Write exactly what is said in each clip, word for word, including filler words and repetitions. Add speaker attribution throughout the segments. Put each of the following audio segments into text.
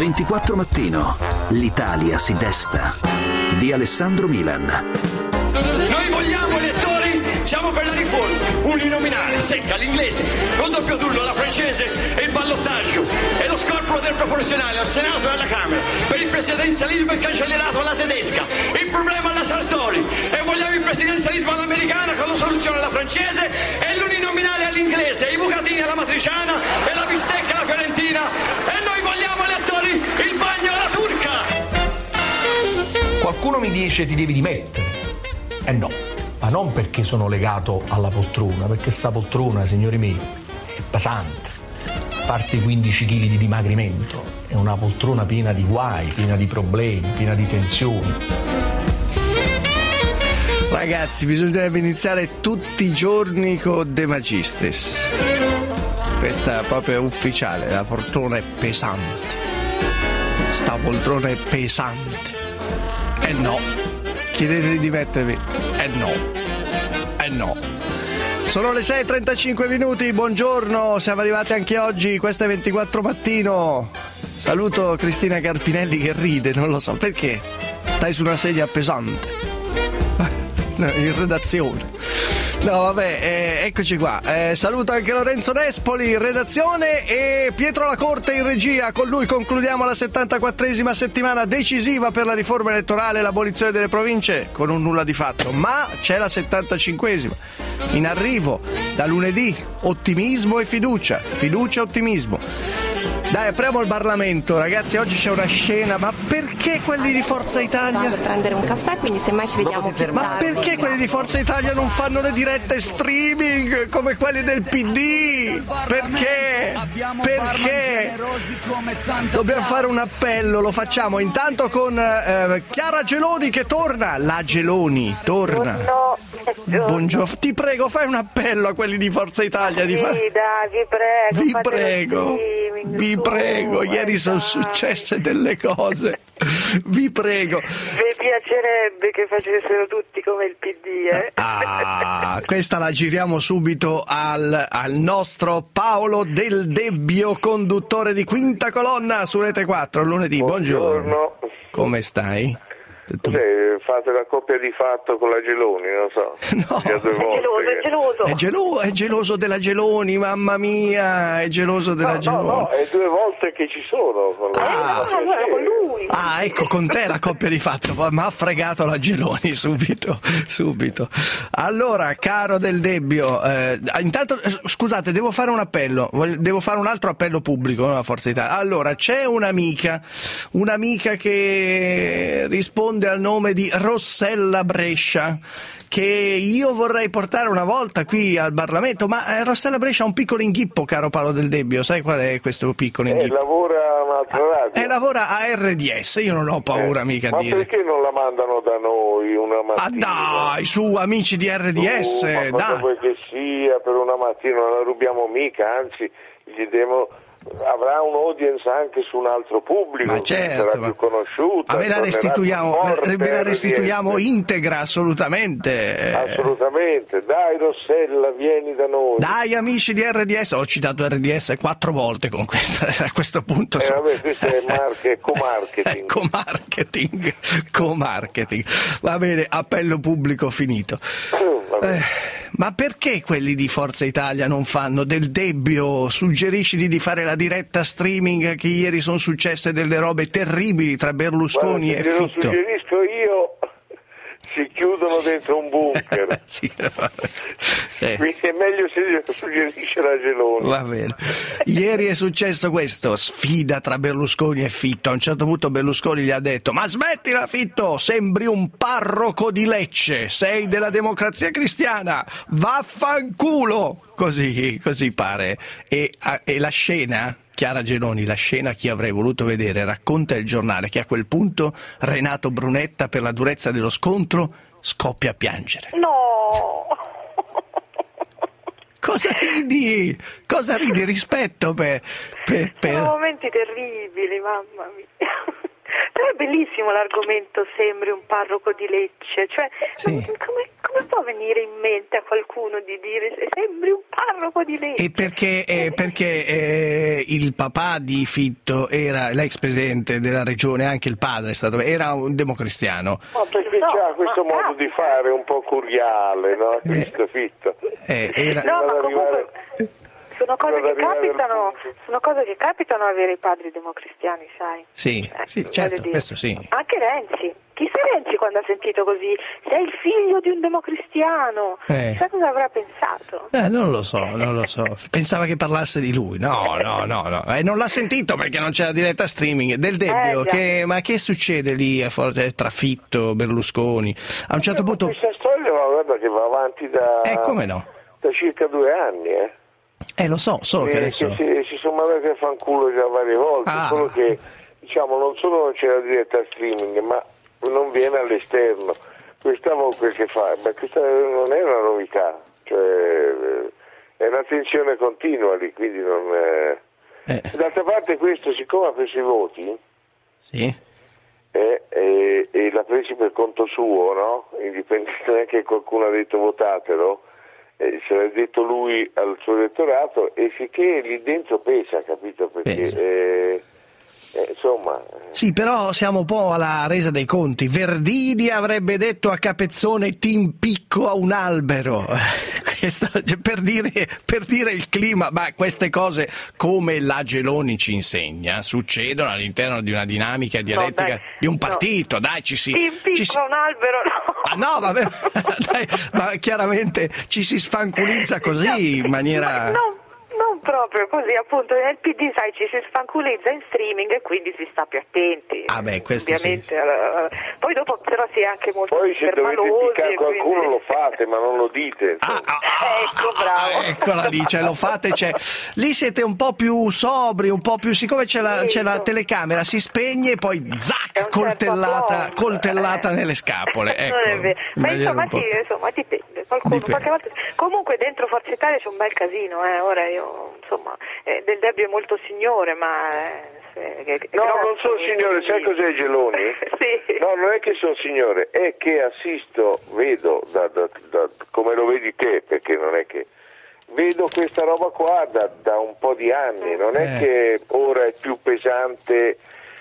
Speaker 1: ventiquattro Mattino. L'Italia si desta. Di Alessandro Milan.
Speaker 2: Noi vogliamo elettori, siamo per la riforma, uninominale, secca, l'inglese, con doppio turno, la francese e il ballottaggio e lo scorporo del proporzionale al Senato e alla Camera, per il presidenzialismo il cancellierato alla tedesca, il problema alla Sartori, e vogliamo il presidenzialismo all'americana con la soluzione alla francese e l'uninominale all'inglese, i bucatini alla matriciana e la bistecca alla fiorentina, e noi vogliamo elettori il bagno alla turca.
Speaker 3: Qualcuno mi dice ti devi dimettere. Eh no, ma non perché sono legato alla poltrona, perché sta poltrona, signori miei, è pesante. A parte i quindici chili di dimagrimento, è una poltrona piena di guai, piena di problemi, piena di tensioni.
Speaker 4: Ragazzi, bisognerebbe iniziare tutti i giorni con De Magistris. Questa proprio è ufficiale, la poltrona è pesante. Sta poltrona è pesante. Eh no, chiedete di dimettervi. Eh no, eh no. Sono le sei e trentacinque minuti, buongiorno, siamo arrivati anche oggi, questo è ventiquattro Mattino. Saluto Cristina Carpinelli che ride, non lo so perché. Stai su una sedia pesante. In redazione. No vabbè, eh, eccoci qua. Eh, saluto anche Lorenzo Nespoli in redazione e Pietro Lacorte in regia. Con lui concludiamo la settantaquattresima settimana decisiva per la riforma elettorale e l'abolizione delle province con un nulla di fatto. Ma c'è la settantacinquesima in arrivo da lunedì. Ottimismo e fiducia. Fiducia e ottimismo. Dai, apriamo il Parlamento, ragazzi, oggi c'è una scena, ma perché quelli di Forza Italia?
Speaker 5: Per prendere un caffè, quindi semmai ci vediamo più tardi.
Speaker 4: Ma perché quelli di Forza Italia non fanno le dirette streaming come quelli del P D? Perché? Perché? Dobbiamo fare un appello, lo facciamo intanto con eh, Chiara Geloni che torna. La Geloni torna.
Speaker 6: Buongiorno.
Speaker 4: Buongiorno. Ti prego, fai un appello a quelli di Forza Italia. Di
Speaker 6: sì,
Speaker 4: fa...
Speaker 6: dai, vi prego.
Speaker 4: Vi prego. Vi prego, ieri sono successe delle cose. Vi prego.
Speaker 6: Vi piacerebbe che facessero tutti come il P D, eh?
Speaker 4: Ah, questa la giriamo subito al, al nostro Paolo Del Debbio, conduttore di Quinta Colonna su Rete quattro, lunedì. Buongiorno.
Speaker 7: Buongiorno.
Speaker 4: Come stai?
Speaker 7: Cos'è, fate la coppia di fatto con la Geloni, non so.
Speaker 4: No.
Speaker 7: È geloso,
Speaker 6: è geloso.
Speaker 4: È, gelo- è geloso della Geloni, mamma mia, è geloso della
Speaker 7: no,
Speaker 4: Geloni.
Speaker 7: No, no, è due volte che ci sono. Con la
Speaker 4: Ah.
Speaker 6: Ah, allora con lui.
Speaker 4: Ah, ecco, con te la coppia di fatto, ma ha fregato la Geloni subito, subito. Allora, caro Del Debbio, eh, intanto, eh, scusate, devo fare un appello, voglio, devo fare un altro appello pubblico alla Forza Italia. Allora, c'è un'amica, un'amica che risponde al nome di Rossella Brescia, che io vorrei portare una volta qui al Parlamento, ma eh, Rossella Brescia ha un piccolo inghippo, caro Paolo Del Debbio, sai qual è questo piccolo
Speaker 7: Eh,
Speaker 4: inghippo?
Speaker 7: lavora a un'altra radio.
Speaker 4: E lavora a R D S, io non ho paura
Speaker 7: Eh,
Speaker 4: mica a
Speaker 7: ma
Speaker 4: dire.
Speaker 7: perché non la mandano da noi una
Speaker 4: Ah
Speaker 7: mattina?
Speaker 4: dai, su amici di R D S,
Speaker 7: Uh, ma cosa
Speaker 4: dai.
Speaker 7: vuoi che sia per una mattina, non la rubiamo mica, anzi gli devo... avrà un audience anche su un altro pubblico,
Speaker 4: Ma certo,
Speaker 7: sarà
Speaker 4: ma-
Speaker 7: più conosciuta.
Speaker 4: Ma ve la
Speaker 7: tornerà
Speaker 4: restituiamo,
Speaker 7: più forte
Speaker 4: ve la restituiamo
Speaker 7: R D S.
Speaker 4: integra assolutamente.
Speaker 7: Assolutamente, dai Rossella, vieni da noi.
Speaker 4: Dai amici di R D S, ho citato R D S quattro volte con questa, a questo punto.
Speaker 7: Eh,
Speaker 4: so-
Speaker 7: vabbè, questo è marche- co-marketing.
Speaker 4: co-marketing, co-marketing. Va bene, appello pubblico finito.
Speaker 7: Vabbè.
Speaker 4: Eh, ma perché quelli di Forza Italia non fanno? Del Debbio, suggerisci di fare la diretta streaming, che ieri sono successe delle robe terribili tra Berlusconi
Speaker 7: Guarda,
Speaker 4: e
Speaker 7: se glielo
Speaker 4: Fitto.
Speaker 7: suggerisco io, si chiudono dentro un bunker.
Speaker 4: Sì, eh.
Speaker 7: Quindi è meglio se glielo suggerisce la Geloni.
Speaker 4: Va bene. Ieri è successo questo, sfida tra Berlusconi e Fitto. A un certo punto Berlusconi gli ha detto: ma smettila Fitto, sembri un parroco di Lecce, sei della Democrazia Cristiana, vaffanculo. Così, così pare. E, e la scena, Chiara Geloni, la scena chi avrei voluto vedere, racconta il giornale che a quel punto Renato Brunetta, per la durezza dello scontro, scoppia a piangere.
Speaker 6: No.
Speaker 4: Cosa ridi? Cosa ridi? Rispetto per... per, per...
Speaker 6: Sono momenti terribili, mamma mia. Però è bellissimo l'argomento sembri un parroco di Lecce, cioè
Speaker 4: sì.
Speaker 6: come, come può venire in mente a qualcuno di dire sembri un parroco di Lecce?
Speaker 4: E perché, eh, perché eh, il papà di Fitto era l'ex presidente della regione, anche il padre è stato, era un democristiano.
Speaker 7: No, perché
Speaker 6: No,
Speaker 7: c'ha questo
Speaker 6: ma
Speaker 7: modo di fare un po' curiale, no? Cristo Fitto.
Speaker 4: Eh, era...
Speaker 6: No, ma
Speaker 7: Arrivare-
Speaker 6: comunque sono cose
Speaker 7: Prima
Speaker 6: che
Speaker 7: di arrivare al
Speaker 6: capitano,
Speaker 7: punto.
Speaker 6: sono cose che capitano avere i padri democristiani, sai?
Speaker 4: Sì,
Speaker 6: Eh,
Speaker 4: sì,
Speaker 6: voglio
Speaker 4: certo,
Speaker 6: dire.
Speaker 4: questo sì.
Speaker 6: Anche Renzi. Chissà Renzi quando ha sentito così, sei il figlio di un democristiano.
Speaker 4: Eh.
Speaker 6: Chissà cosa avrà pensato.
Speaker 4: Eh, non lo so, non lo so. Pensava che parlasse di lui. No, no, no, no. E non l'ha sentito perché non c'è la diretta streaming. Del Debbio,
Speaker 6: Eh, già.
Speaker 4: che, ma che succede lì a Forte tra Fitto, Berlusconi? A un certo
Speaker 7: Ma
Speaker 4: punto...
Speaker 7: questa storia, ma guarda che va avanti da,
Speaker 4: Eh, come no?
Speaker 7: da circa due anni, eh.
Speaker 4: Eh, lo so, solo che
Speaker 7: Eh,
Speaker 4: adesso...
Speaker 7: che si, si sono mandati a fanculo già varie volte,
Speaker 4: Ah.
Speaker 7: solo che diciamo non solo non c'è la diretta streaming, ma non viene all'esterno. Questa volta che fa, ma questa non è una novità, cioè è una tensione continua lì, quindi non è...
Speaker 4: Eh,
Speaker 7: D'altra parte questo, siccome ha preso i voti
Speaker 4: sì.
Speaker 7: eh, e, e l'ha presi per conto suo, no? Indipendentemente che qualcuno ha detto votatelo, eh, se l'ha detto lui al suo elettorato, e sicché lì dentro pesa, capito? Perché
Speaker 4: Pesa.
Speaker 7: eh, eh, insomma...
Speaker 4: Sì, però siamo un po' alla resa dei conti. Verdini avrebbe detto a Capezzone ti impicco a un albero. Questo, cioè, per, dire, per dire il clima, ma queste cose, come la Geloni ci insegna, succedono all'interno di una dinamica dialettica
Speaker 6: dai,
Speaker 4: di un
Speaker 6: no.
Speaker 4: partito. Dai, ci si...
Speaker 6: Ti impicco
Speaker 4: ci si-
Speaker 6: a un albero, no.
Speaker 4: Ah, no, vabbè, dai, ma chiaramente ci si sfanculizza così in maniera...
Speaker 6: Ma non, non proprio così, appunto nel P D sai ci si sfanculizza in streaming e quindi si sta più attenti.
Speaker 4: Ah beh, questo sì.
Speaker 6: ovviamente. Allora, poi dopo però si è anche molto
Speaker 7: Poi se dovete
Speaker 6: permalosi,
Speaker 7: piccare qualcuno
Speaker 6: quindi...
Speaker 7: lo fate, ma non lo dite.
Speaker 4: Ah,
Speaker 7: insomma.
Speaker 4: ah, ah,
Speaker 6: Ecco, bravo.
Speaker 4: ah, eccola lì, cioè lo fate, cioè, lì siete un po' più sobri, un po' più, siccome c'è la, c'è la telecamera, si spegne e poi
Speaker 6: È
Speaker 4: zac,
Speaker 6: un certo
Speaker 4: coltellata,
Speaker 6: applauso,
Speaker 4: coltellata
Speaker 6: eh.
Speaker 4: nelle scapole. Ecco,
Speaker 6: Non è vero. Ma
Speaker 4: in
Speaker 6: insomma,
Speaker 4: maniera un po'-
Speaker 6: sì, insomma dipende. Qualcuno,
Speaker 4: Dipende.
Speaker 6: qualche volta... Comunque dentro Forza Italia c'è un bel casino, eh. Ora io, insomma, eh, Del Debbio è molto signore, ma... Eh, se- che-
Speaker 7: No,
Speaker 6: grazie.
Speaker 7: non sono signore, sai cos'è Geloni?
Speaker 6: Sì.
Speaker 7: No, non è che sono signore, è che assisto, vedo, da, da, da, come lo vedi te, perché non è che... Vedo questa roba qua da, da un po' di anni, non è
Speaker 4: Eh.
Speaker 7: che ora è più pesante.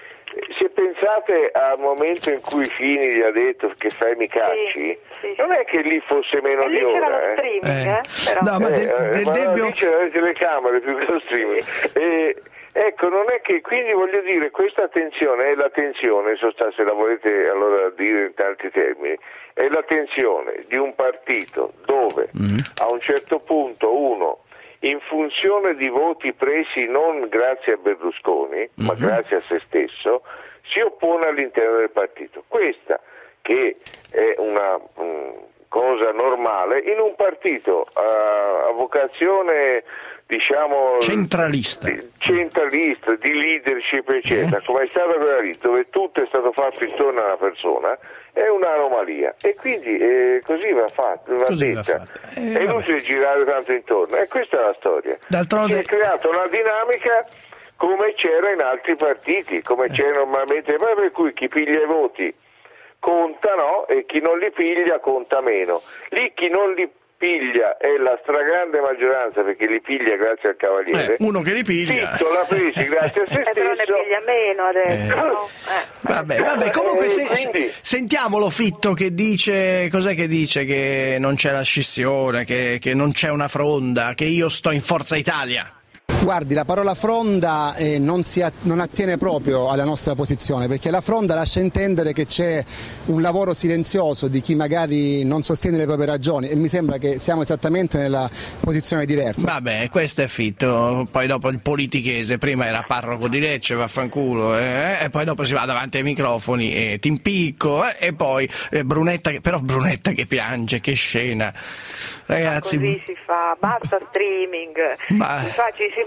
Speaker 7: Se pensate al momento in cui Fini gli ha detto che fai mi cacci,
Speaker 6: Sì, sì.
Speaker 7: non è che lì fosse meno
Speaker 6: E lì
Speaker 7: di
Speaker 6: c'era
Speaker 7: ora,
Speaker 6: lo
Speaker 7: eh.
Speaker 6: streaming,
Speaker 4: Eh.
Speaker 6: eh. Però...
Speaker 4: No, ma
Speaker 7: Eh,
Speaker 4: del,
Speaker 7: eh,
Speaker 4: del
Speaker 7: ma
Speaker 4: Debbio...
Speaker 7: lì c'erano le telecamere più che lo streaming. E, ecco, non è che, quindi voglio dire, questa tensione è la tensione, in sostanza, se la volete allora dire in tanti termini, è la tensione di un partito dove
Speaker 4: Mm.
Speaker 7: a un certo punto uno, in funzione di voti presi non grazie a Berlusconi, ma
Speaker 4: Mhm.
Speaker 7: grazie a se stesso, si oppone all'interno del partito. Questa, che è una mm, cosa normale, in un partito uh, a vocazione, diciamo,
Speaker 4: Centralista.
Speaker 7: di, centralista, di leadership, eccetera,
Speaker 4: Eh.
Speaker 7: come è stata quella lì, dove tutto è stato fatto intorno alla persona, è un'anomalia. E quindi eh, così va fatto, va
Speaker 4: Così va
Speaker 7: detta.
Speaker 4: fatto. Eh,
Speaker 7: è
Speaker 4: vabbè.
Speaker 7: inutile girare tanto intorno, e questa è la storia.
Speaker 4: D'altronde-
Speaker 7: Si è creata una dinamica come c'era in altri partiti, come c'è normalmente, ma per cui chi piglia i voti conta, no? E chi non li piglia conta meno. Lì chi non li piglia è la stragrande maggioranza, perché li piglia grazie al Cavaliere.
Speaker 4: Eh, uno che li piglia.
Speaker 7: Fitto l'ha presi grazie a se
Speaker 6: Eh, però ne
Speaker 7: stesso.
Speaker 6: piglia meno adesso,
Speaker 4: Eh.
Speaker 6: no? Eh.
Speaker 4: Vabbè, vabbè, comunque
Speaker 7: Eh,
Speaker 4: se-
Speaker 7: quindi-
Speaker 4: se- sentiamolo Fitto che dice, cos'è che dice? Che non c'è la scissione, che, che non c'è una fronda, che io sto in Forza Italia.
Speaker 8: Guardi, la parola fronda eh, non, si a- non attiene proprio alla nostra posizione, perché la fronda lascia intendere che c'è un lavoro silenzioso di chi magari non sostiene le proprie ragioni, e mi sembra che siamo esattamente nella posizione diversa.
Speaker 4: Vabbè, questo è Fitto, poi dopo il politichese, prima era parroco di Lecce, vaffanculo, eh, e poi dopo si va davanti ai microfoni e ti impicco, eh, e poi eh, Brunetta, che- però Brunetta che piange, che scena. Ragazzi,
Speaker 6: Così si fa, basta streaming,
Speaker 4: Ma-
Speaker 6: si, fa, ci si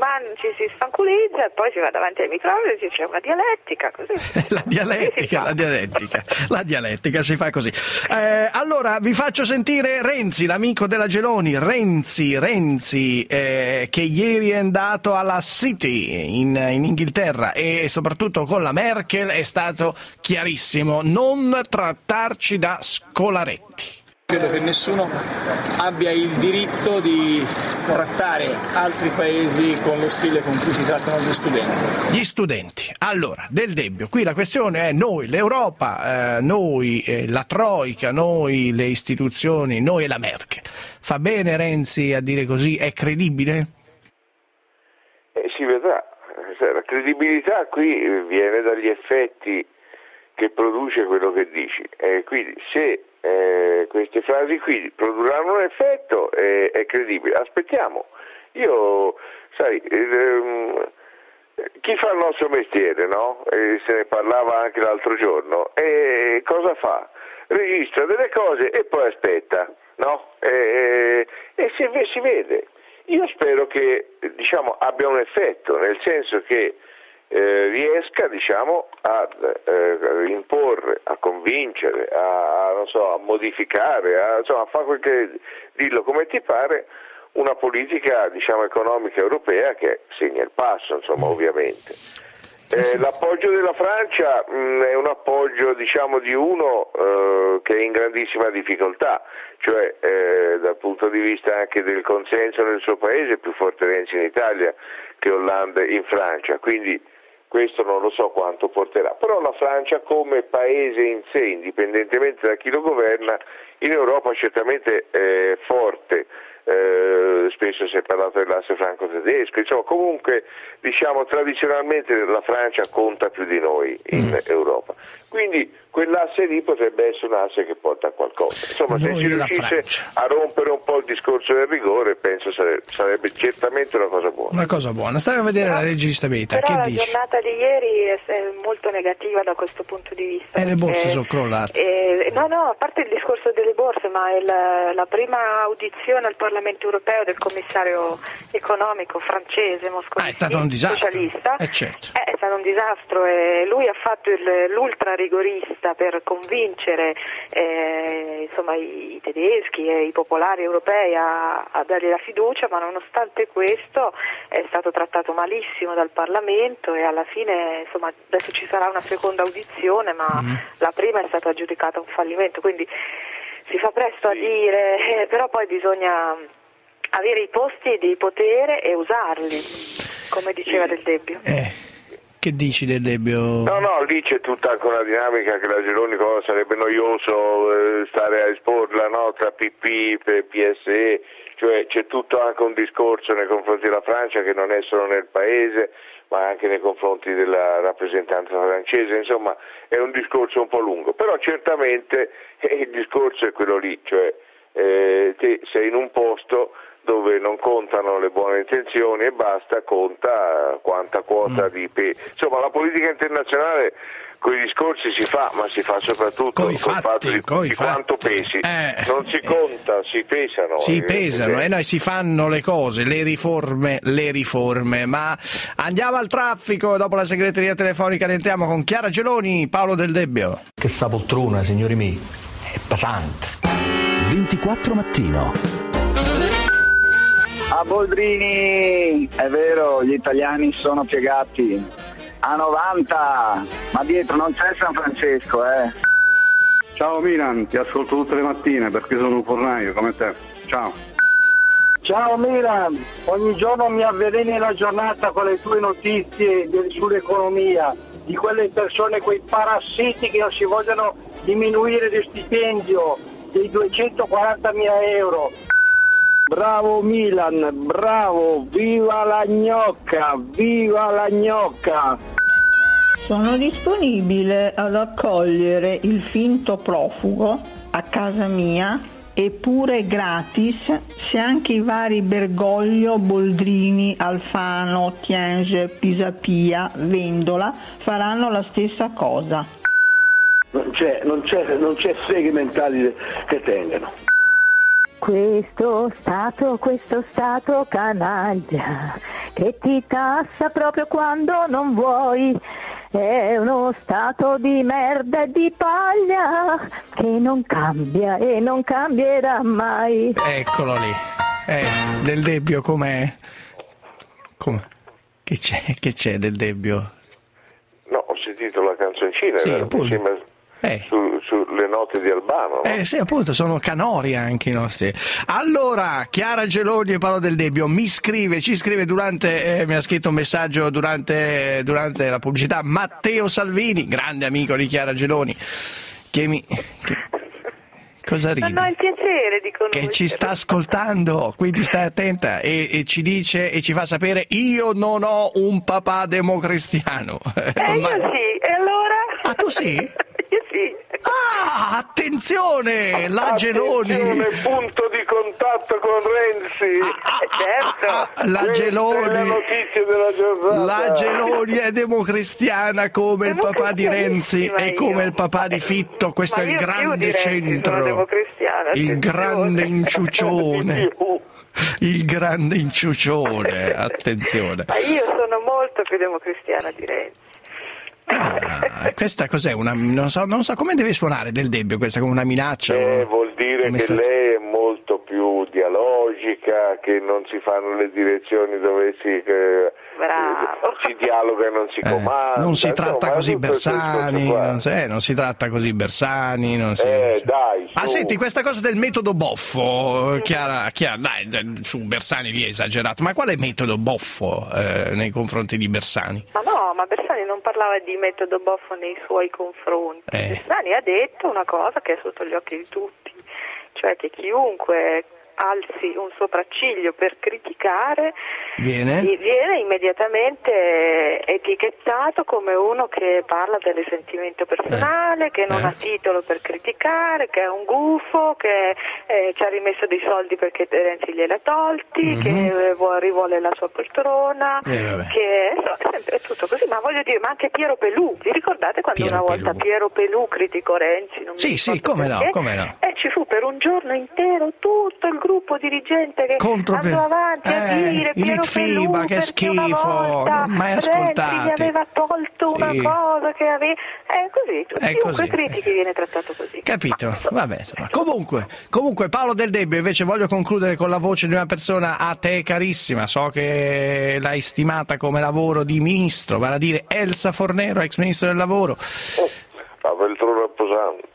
Speaker 6: man- ci si sfanculizza e poi si va davanti ai microfoni e c'è una dialettica, così.
Speaker 4: La dialettica, la dialettica, la dialettica si fa così. Eh, allora vi faccio sentire Renzi, l'amico della Geloni, Renzi, Renzi, eh, che ieri è andato alla City in, in Inghilterra e soprattutto con la Merkel è stato chiarissimo: non trattarci da scolaretti.
Speaker 9: Credo che nessuno abbia il diritto di trattare altri paesi con lo stile con cui si trattano gli studenti.
Speaker 4: Gli studenti. Allora, Del Debbio, qui la questione è noi, l'Europa, eh, noi, eh, la Troica, noi, le istituzioni, noi e la Merkel. Fa bene Renzi a dire così? È credibile?
Speaker 7: Eh, si vedrà. La credibilità qui viene dagli effetti che produce quello che dici. Eh, quindi se Eh, queste frasi qui produrranno un effetto, eh, è credibile. Aspettiamo. Io, sai, ehm, chi fa il nostro mestiere, no? Eh, se ne parlava anche l'altro giorno. E cosa fa? Registra delle cose e poi aspetta, no? E, e si, si vede. Io spero che, diciamo, abbia un effetto, nel senso che Eh, riesca, diciamo, a eh, imporre, a convincere, a, a, non so, a modificare, a, insomma, a fare quel che, dillo come ti pare, una politica, diciamo, economica europea che segna il passo, insomma, ovviamente. Eh, l'appoggio della Francia mh, è un appoggio, diciamo, di uno eh, che è in grandissima difficoltà, cioè eh, dal punto di vista anche del consenso nel suo paese è più forte Renzi in Italia che Hollande in Francia, quindi questo non lo so quanto porterà, però la Francia come paese in sé, indipendentemente da chi lo governa, in Europa è certamente eh, forte, eh, spesso si è parlato dell'asse franco-tedesco, insomma comunque diciamo tradizionalmente la Francia conta più di noi in mm. Europa, quindi quell'asse lì potrebbe essere un asse che porta a qualcosa, insomma noi se si riuscisse a rompere un po' il discorso del rigore penso sarebbe, sarebbe certamente una cosa buona.
Speaker 4: Una cosa buona, stai a vedere però, la legge di stabilità, che
Speaker 6: la
Speaker 4: dici?
Speaker 6: La giornata di ieri è molto negativa da questo punto di vista.
Speaker 4: E le borse sono crollate.
Speaker 6: Eh, no, no, a parte il discorso delle borse, ma è la, la prima audizione al Parlamento europeo del commissario economico francese Moscovici,
Speaker 4: ah, è stato un disastro.
Speaker 6: socialista.
Speaker 4: Eh, certo.
Speaker 6: eh, è stato un disastro e lui ha fatto il, l'ultra rigorista per convincere eh, insomma, i, i tedeschi e i popolari europei a, a dargli la fiducia, ma nonostante questo è stato trattato malissimo dal Parlamento e alla fine insomma, adesso ci sarà una seconda audizione, ma mm. la prima è stata giudicata un fallimento, quindi si fa presto a dire, eh, però poi bisogna avere i posti di potere e usarli, come diceva Del Debbio.
Speaker 4: Eh. Che dici Del Debbio?
Speaker 7: No, no, lì c'è tutta anche una dinamica che la Geloni cosa, sarebbe noioso eh, stare a esporla, no? Tra P P e P S E, cioè c'è tutto anche un discorso nei confronti della Francia che non è solo nel paese, ma anche nei confronti della rappresentanza francese, insomma è un discorso un po' lungo, però certamente eh, il discorso è quello lì, cioè eh, te sei in un posto dove non contano le buone intenzioni e basta, conta quanta quota mm. di pe- insomma la politica internazionale con i discorsi si fa, ma si fa soprattutto
Speaker 4: coi fatti,
Speaker 7: col fatto di,
Speaker 4: coi
Speaker 7: di
Speaker 4: fatti.
Speaker 7: quanto pesi,
Speaker 4: eh,
Speaker 7: non si conta, eh, si pesano.
Speaker 4: Si pesano e eh, noi si fanno le cose, le riforme, le riforme, ma andiamo al traffico, dopo la segreteria telefonica rientriamo con Chiara Geloni, Paolo Del Debbio.
Speaker 3: Che sta poltrona, signori miei, è pesante.
Speaker 1: ventiquattro mattino.
Speaker 10: A Boldrini, è vero, gli italiani sono piegati. A novanta, ma dietro non c'è San Francesco, eh.
Speaker 11: Ciao Milan, ti ascolto tutte le mattine perché sono un fornaio come te. Ciao.
Speaker 10: Ciao Milan, ogni giorno mi avveleni la giornata con le tue notizie sull'economia, di quelle persone, quei parassiti che non si vogliono diminuire di stipendio, dei duecentoquarantamila euro. Bravo Milan, bravo, viva la gnocca, viva la gnocca!
Speaker 12: Sono disponibile ad accogliere il finto profugo a casa mia e pure gratis se anche i vari Bergoglio, Boldrini, Alfano, Tienge, Pisapia, Vendola faranno la stessa cosa.
Speaker 13: Non c'è, non c'è, non c'è seghe mentali che tengano.
Speaker 14: Questo Stato, questo Stato canaglia, che ti tassa proprio quando non vuoi. È uno stato di merda e di paglia che non cambia e non cambierà mai.
Speaker 4: Eccolo lì. Eh, Del Debbio com'è? Com'è? Che c'è? Che c'è Del Debbio?
Speaker 7: No, ho sentito la canzoncina,
Speaker 4: Sì,
Speaker 7: mi
Speaker 4: appunto.
Speaker 7: sembra
Speaker 4: Eh.
Speaker 7: su, sulle note di Albano. No?
Speaker 4: Eh sì, appunto, sono canori anche i nostri. Allora, Chiara Geloni e Paolo Del Debbio mi scrive, ci scrive durante, eh, mi ha scritto un messaggio durante, durante la pubblicità, Matteo Salvini, grande amico di Chiara Geloni, che mi... Che, cosa ridi?
Speaker 6: Non ho il piacere di conoscere.
Speaker 4: Che ci sta ascoltando, quindi stai attenta, e, e ci dice e ci fa sapere: io non ho un papà democristiano.
Speaker 6: Eh, io sì, e allora?
Speaker 4: Ah, tu sì?
Speaker 6: Io sì.
Speaker 4: Ah, attenzione, la Geloni.
Speaker 7: Attenzione, punto di contatto con Renzi.
Speaker 6: Certo.
Speaker 4: La
Speaker 7: Questa
Speaker 4: Geloni,
Speaker 7: è la notizia della giornata.
Speaker 4: la Geloni è democristiana come il papà di Renzi e come il papà di Fitto. Questo
Speaker 6: Ma
Speaker 4: è il
Speaker 6: io più
Speaker 4: grande
Speaker 6: di Renzi sono
Speaker 4: centro,
Speaker 6: democristiana,
Speaker 4: il
Speaker 6: attenzione.
Speaker 4: grande inciucione, il grande inciucione, attenzione.
Speaker 6: Ma io sono molto più democristiana di Renzi.
Speaker 4: Ah, questa cos'è? Una, non so, non so come deve suonare Del Debbio, questa come una minaccia?
Speaker 7: Eh,
Speaker 4: un-
Speaker 7: vuol dire
Speaker 4: un
Speaker 7: che
Speaker 4: messaggio?
Speaker 7: lei è molto più dialogica, che non si fanno le direzioni dove si, eh, si dialoga e non si
Speaker 4: Eh,
Speaker 7: comanda.
Speaker 4: non si tratta
Speaker 7: insomma,
Speaker 4: così
Speaker 7: tutto questo
Speaker 4: Bersani,
Speaker 7: qua.
Speaker 4: non, si- eh, non si tratta così Bersani, non si...
Speaker 7: Eh, dai,
Speaker 4: Ah,
Speaker 7: su.
Speaker 4: senti, questa cosa del metodo boffo, Chiara, Chiara, dai, dai, su Bersani lì è esagerato, ma quale metodo boffo eh, nei confronti di Bersani?
Speaker 6: Ma no, ma Bersani non parlava di metodo boffo nei suoi confronti.
Speaker 4: Eh.
Speaker 6: Bersani ha detto una cosa che è sotto gli occhi di tutti, cioè che chiunque alzi un sopracciglio per criticare
Speaker 4: Viene?
Speaker 6: gli viene immediatamente etichettato come uno che parla del risentimento personale, che non
Speaker 4: Eh.
Speaker 6: ha titolo per criticare, che è un gufo, che eh, ci ha rimesso dei soldi perché Renzi gliel'ha tolti,
Speaker 4: Mhm.
Speaker 6: che eh, vuole- rivuole la sua poltrona,
Speaker 4: Eh, vabbè.
Speaker 6: che insomma, è sempre tutto così. Ma voglio dire, ma anche Piero Pelù, vi ricordate quando
Speaker 4: Piero
Speaker 6: una volta
Speaker 4: Pelù.
Speaker 6: Piero Pelù criticò Renzi? Non mi
Speaker 4: Sì, sì,
Speaker 6: ricordo
Speaker 4: come no,
Speaker 6: perché,
Speaker 4: come no.
Speaker 6: e ci fu per un giorno intero tutto il gruppo dirigente che
Speaker 4: Contro
Speaker 6: andò
Speaker 4: Pe-
Speaker 6: avanti a
Speaker 4: eh,
Speaker 6: dire
Speaker 4: i
Speaker 6: Piero
Speaker 4: Litfiba,
Speaker 6: Pelù
Speaker 4: che
Speaker 6: perché una
Speaker 4: schifo,
Speaker 6: volta
Speaker 4: mai
Speaker 6: Renzi
Speaker 4: ascoltati.
Speaker 6: gli aveva tolto una
Speaker 4: Sì.
Speaker 6: cosa che aveva... È così,
Speaker 4: È
Speaker 6: chiunque
Speaker 4: così.
Speaker 6: critichi viene trattato così.
Speaker 4: Capito? Vabbè, insomma. Comunque, comunque Paolo Del Debbio, invece voglio concludere con la voce di una persona a te carissima, so che l'hai stimata come lavoro di ministro, vale a dire Elsa Fornero, ex ministro del lavoro.
Speaker 7: La poltrona pesante.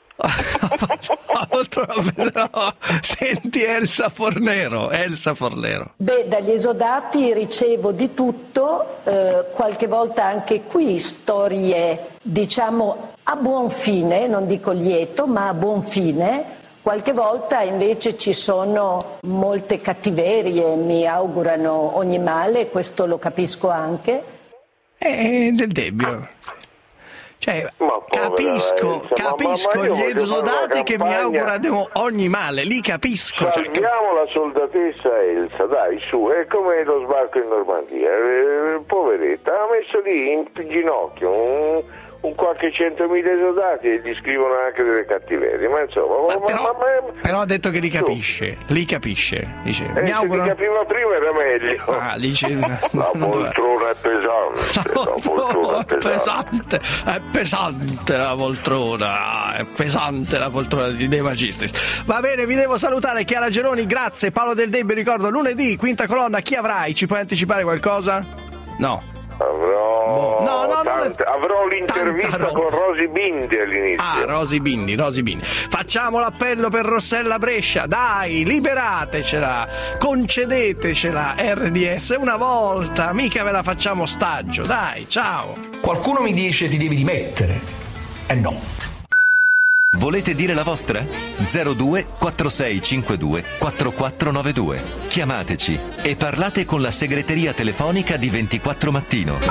Speaker 4: No, senti Elsa Fornero, Elsa Fornero.
Speaker 15: Beh, dagli esodati ricevo di tutto, eh, qualche volta anche qui storie, diciamo, a buon fine, non dico lieto, ma a buon fine. Qualche volta invece ci sono molte cattiverie, mi augurano ogni male, questo lo capisco anche.
Speaker 4: E Del Debbio. Cioè, capisco,
Speaker 7: Elsa, ma-
Speaker 4: capisco
Speaker 7: ma io
Speaker 4: gli
Speaker 7: voglio fare
Speaker 4: esodati
Speaker 7: una
Speaker 4: che mi
Speaker 7: campagna.
Speaker 4: augurano ogni male, li capisco. Cioè,
Speaker 7: Salviamo la soldatessa Elsa, dai, su, è come lo sbarco in Normandia. Eh, poveretta, ha messo lì in ginocchio un, un qualche centomila esodati e gli scrivono anche delle cattiverie. Ma insomma, ma,
Speaker 4: però,
Speaker 7: ma- ma-
Speaker 4: però ha detto che li capisce, li capisce. Dice,
Speaker 7: eh,
Speaker 4: mi
Speaker 7: se
Speaker 4: auguro.
Speaker 7: li capiva prima era meglio.
Speaker 4: Ah, dice,
Speaker 7: La poltrona è pesante. La poltrona
Speaker 4: è pesante, è pesante la poltrona, è pesante la poltrona di De Magistris. Va bene, vi devo salutare, Chiara Geloni, grazie. Paolo Del Debbio, ricordo lunedì, quinta colonna, chi avrai? Ci puoi anticipare qualcosa? No.
Speaker 7: Avrò,
Speaker 4: No, no, no,
Speaker 7: tante- avrò l'intervista con Rosy Bindi all'inizio.
Speaker 4: Ah, Rosy Bindi, Rosy Bindi. Facciamo l'appello per Rossella Brescia, dai, liberatecela, concedetecela R D S una volta, mica ve la facciamo ostaggio, dai, ciao.
Speaker 3: Qualcuno mi dice ti devi dimettere. E no.
Speaker 16: Volete dire la vostra? zero due quattrosei cinquantadue quarantaquattro novantadue. Chiamateci e parlate con la segreteria telefonica di ventiquattro Mattino.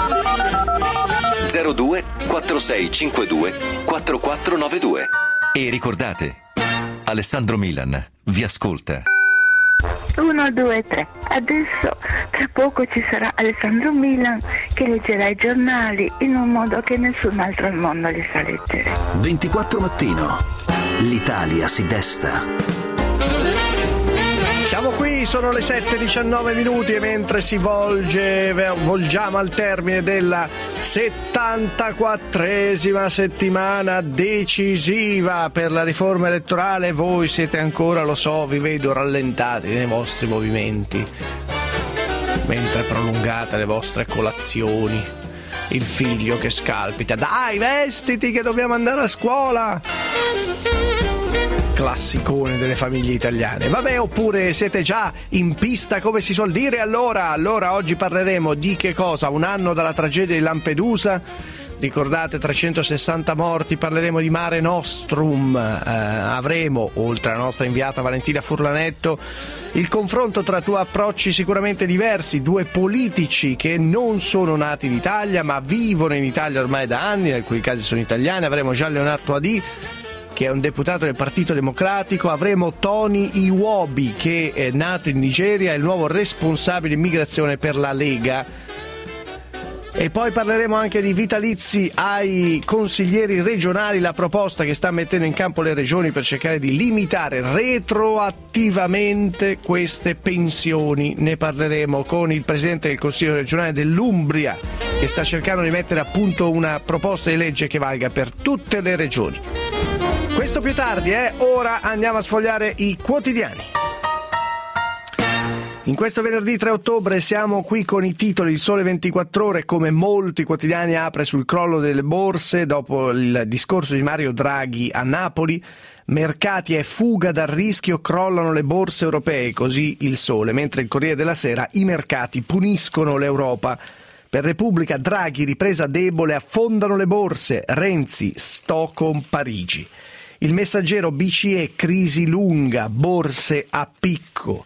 Speaker 16: zero due quattrosei cinquantadue quarantaquattro novantadue. E ricordate, Alessandro Milan vi ascolta.
Speaker 17: uno, due, tre. Adesso tra poco ci sarà Alessandro Milan che leggerà i giornali in un modo che nessun altro al mondo li sa leggere.
Speaker 1: ventiquattro Mattino. L'Italia si desta.
Speaker 4: Siamo qui, sono le sette e diciannove minuti e mentre si volge, volgiamo al termine della settantaquattresima settimana decisiva per la riforma elettorale, voi siete ancora, lo so, vi vedo rallentati nei vostri movimenti, mentre prolungate le vostre colazioni, il figlio che scalpita, dai vestiti che dobbiamo andare a scuola! Classicone delle famiglie italiane. Vabbè, oppure siete già in pista, come si suol dire? Allora, allora oggi parleremo di che cosa? Un anno dalla tragedia di Lampedusa. Ricordate, trecentosessanta morti, parleremo di Mare Nostrum, eh, avremo, oltre alla nostra inviata Valentina Furlanetto, il confronto tra due approcci sicuramente diversi, due politici che non sono nati in Italia ma vivono in Italia ormai da anni, in alcuni casi sono italiani. Avremo Jean Leonard Toadi, che è un deputato del Partito Democratico, avremo Tony Iwobi, che è nato in Nigeria, è il nuovo responsabile immigrazione per la Lega. E poi parleremo anche di vitalizi ai consiglieri regionali, la proposta che sta mettendo in campo le regioni per cercare di limitare retroattivamente queste pensioni. Ne parleremo con il presidente del Consiglio regionale dell'Umbria, che sta cercando di mettere a punto una proposta di legge che valga per tutte le regioni. Questo più tardi, eh? Ora andiamo a sfogliare i quotidiani. In questo venerdì tre ottobre siamo qui con i titoli. Il Sole ventiquattro Ore, come molti quotidiani, apre sul crollo delle borse dopo il discorso di Mario Draghi a Napoli. Mercati e fuga dal rischio, crollano le borse europee, così il Sole, mentre il Corriere della Sera, i mercati puniscono l'Europa. Per Repubblica, Draghi, ripresa debole, affondano le borse, Renzi, sto con Parigi. Il Messaggero, B C E, crisi lunga, borse a picco.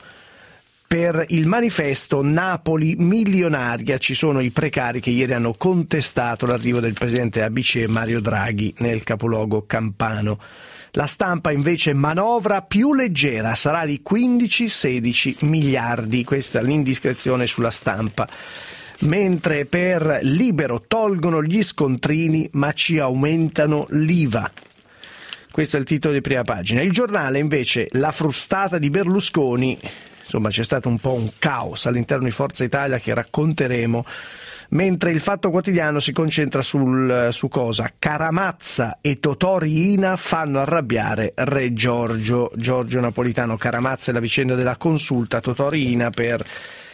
Speaker 4: Per il Manifesto, Napoli milionaria, ci sono i precari che ieri hanno contestato l'arrivo del presidente della B C E Mario Draghi nel capoluogo campano. La Stampa invece, manovra più leggera, sarà di quindici sedici miliardi, questa è l'indiscrezione sulla Stampa. Mentre per Libero, tolgono gli scontrini ma ci aumentano l'I V A. Questo è il titolo di prima pagina. Il Giornale invece, la frustata di Berlusconi. Insomma, c'è stato un po' un caos all'interno di Forza Italia che racconteremo, mentre il Fatto Quotidiano si concentra sul, su cosa? Caramazza e Totò Riina fanno arrabbiare Re Giorgio. Giorgio Napolitano, Caramazza e la vicenda della consulta, Totò Riina per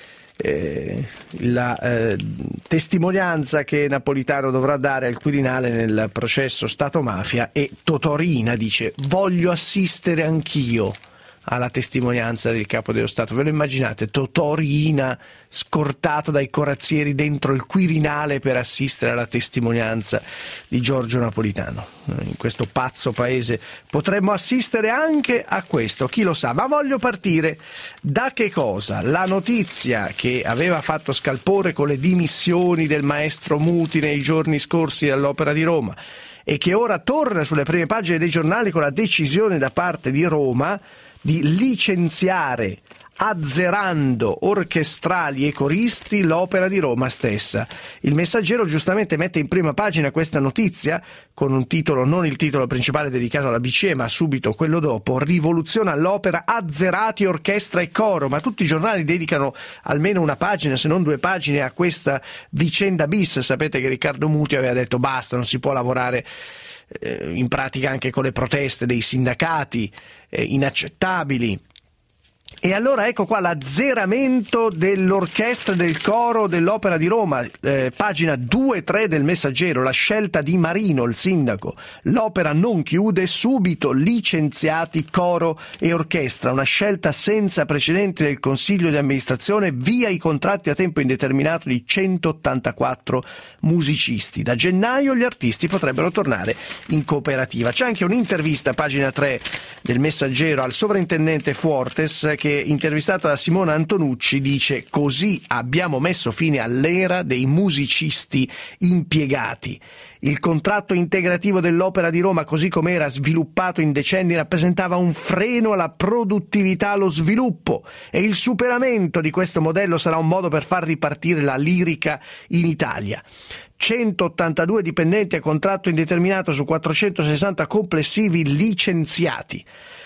Speaker 4: eh, la eh, testimonianza che Napolitano dovrà dare al Quirinale nel processo Stato-mafia, e Totò Riina dice: voglio assistere anch'io alla testimonianza del capo dello Stato. Ve lo immaginate? Totò Riina scortato dai corazzieri dentro il Quirinale per assistere alla testimonianza di Giorgio Napolitano. In questo pazzo paese potremmo assistere anche a questo, chi lo sa. Ma voglio partire da che cosa? La notizia che aveva fatto scalpore con le dimissioni del maestro Muti nei giorni scorsi all'Opera di Roma e che ora torna sulle prime pagine dei giornali con la decisione da parte di Roma di licenziare, azzerando orchestrali e coristi, l'Opera di Roma stessa. Il Messaggero giustamente mette in prima pagina questa notizia con un titolo, non il titolo principale dedicato alla B C E ma subito quello dopo: rivoluzione all'opera, azzerati orchestra e coro. Ma tutti i giornali dedicano almeno una pagina, se non due pagine, a questa vicenda bis. Sapete che Riccardo Muti aveva detto basta, non si può lavorare eh, in pratica anche con le proteste dei sindacati eh, inaccettabili. E allora ecco qua l'azzeramento dell'orchestra e del coro dell'Opera di Roma, eh, pagina due tre del Messaggero, la scelta di Marino, il sindaco, l'opera non chiude, subito licenziati coro e orchestra, una scelta senza precedenti del Consiglio di amministrazione, via i contratti a tempo indeterminato di centottantaquattro musicisti. Da gennaio gli artisti potrebbero tornare in cooperativa. C'è anche un'intervista, pagina tre del Messaggero, al sovrintendente Fuortes, che intervistato da Simona Antonucci dice: così abbiamo messo fine all'era dei musicisti impiegati. Il contratto integrativo dell'Opera di Roma, così come era sviluppato in decenni, rappresentava un freno alla produttività, allo sviluppo, e il superamento di questo modello sarà un modo per far ripartire la lirica in Italia. centottantadue dipendenti a contratto indeterminato su quattrocentosessanta complessivi licenziati.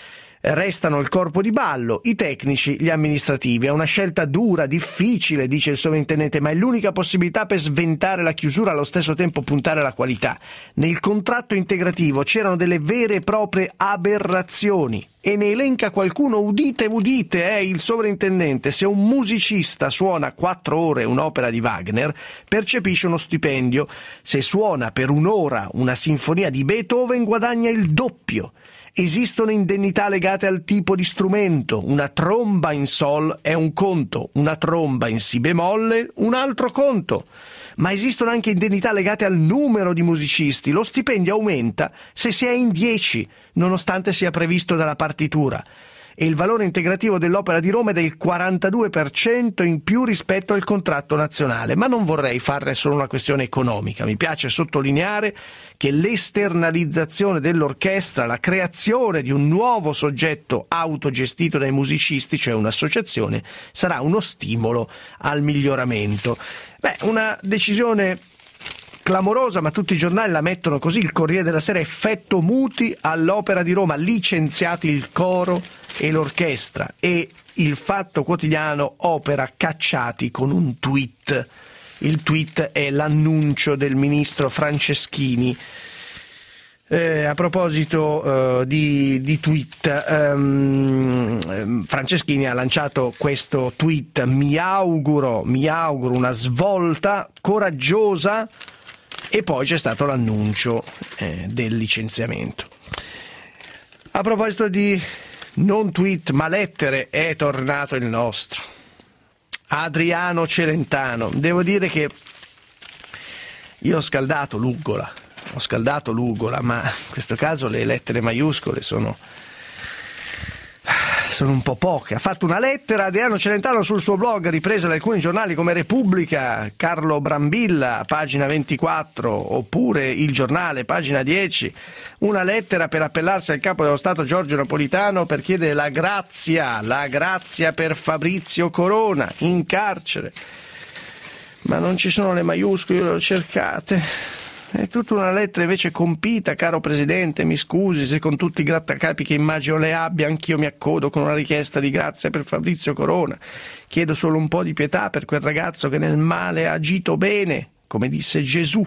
Speaker 4: Restano il corpo di ballo, i tecnici, gli amministrativi. È una scelta dura, difficile, dice il sovrintendente, ma è l'unica possibilità per sventare la chiusura e allo stesso tempo puntare alla qualità. Nel contratto integrativo c'erano delle vere e proprie aberrazioni. E ne elenca qualcuno, udite udite, eh, il sovrintendente. Se un musicista suona quattro ore un'opera di Wagner, percepisce uno stipendio. Se suona per un'ora una sinfonia di Beethoven, guadagna il doppio. Esistono indennità legate al tipo di strumento. Una tromba in sol è un conto, una tromba in si bemolle un altro conto. Ma esistono anche indennità legate al numero di musicisti. Lo stipendio aumenta se si è in dieci, nonostante sia previsto dalla partitura. E il valore integrativo dell'Opera di Roma è del quarantadue per cento in più rispetto al contratto nazionale. Ma non vorrei farne solo una questione economica. Mi piace sottolineare che l'esternalizzazione dell'orchestra, la creazione di un nuovo soggetto autogestito dai musicisti, cioè un'associazione, sarà uno stimolo al miglioramento. Beh, una decisione clamorosa, ma tutti i giornali la mettono così. Il Corriere della Sera: effetto Muti all'Opera di Roma, licenziati il coro e l'orchestra. E il Fatto Quotidiano: opera cacciati con un tweet. Il tweet è l'annuncio del ministro Franceschini. Eh, a proposito eh, di, di tweet, ehm, Franceschini ha lanciato questo tweet: mi auguro, mi auguro una svolta coraggiosa, e poi c'è stato l'annuncio eh, del licenziamento. A proposito di non tweet ma lettere, è tornato il nostro Adriano Celentano. Devo dire che io ho scaldato l'ugola, ho scaldato l'ugola, ma in questo caso le lettere maiuscole sono, sono un po' poche. Ha fatto una lettera Adriano Celentano sul suo blog, ripresa da alcuni giornali come Repubblica, Carlo Brambilla, pagina ventiquattro, oppure Il Giornale, pagina dieci. Una lettera per appellarsi al capo dello Stato Giorgio Napolitano per chiedere la grazia, la grazia per Fabrizio Corona, in carcere. Ma non ci sono le maiuscole, io le ho cercate. È tutta una lettera invece compita: caro Presidente, mi scusi se con tutti i grattacapi che immagino le abbia anch'io mi accodo con una richiesta di grazia per Fabrizio Corona. Chiedo solo un po' di pietà per quel ragazzo che nel male ha agito bene, come disse Gesù.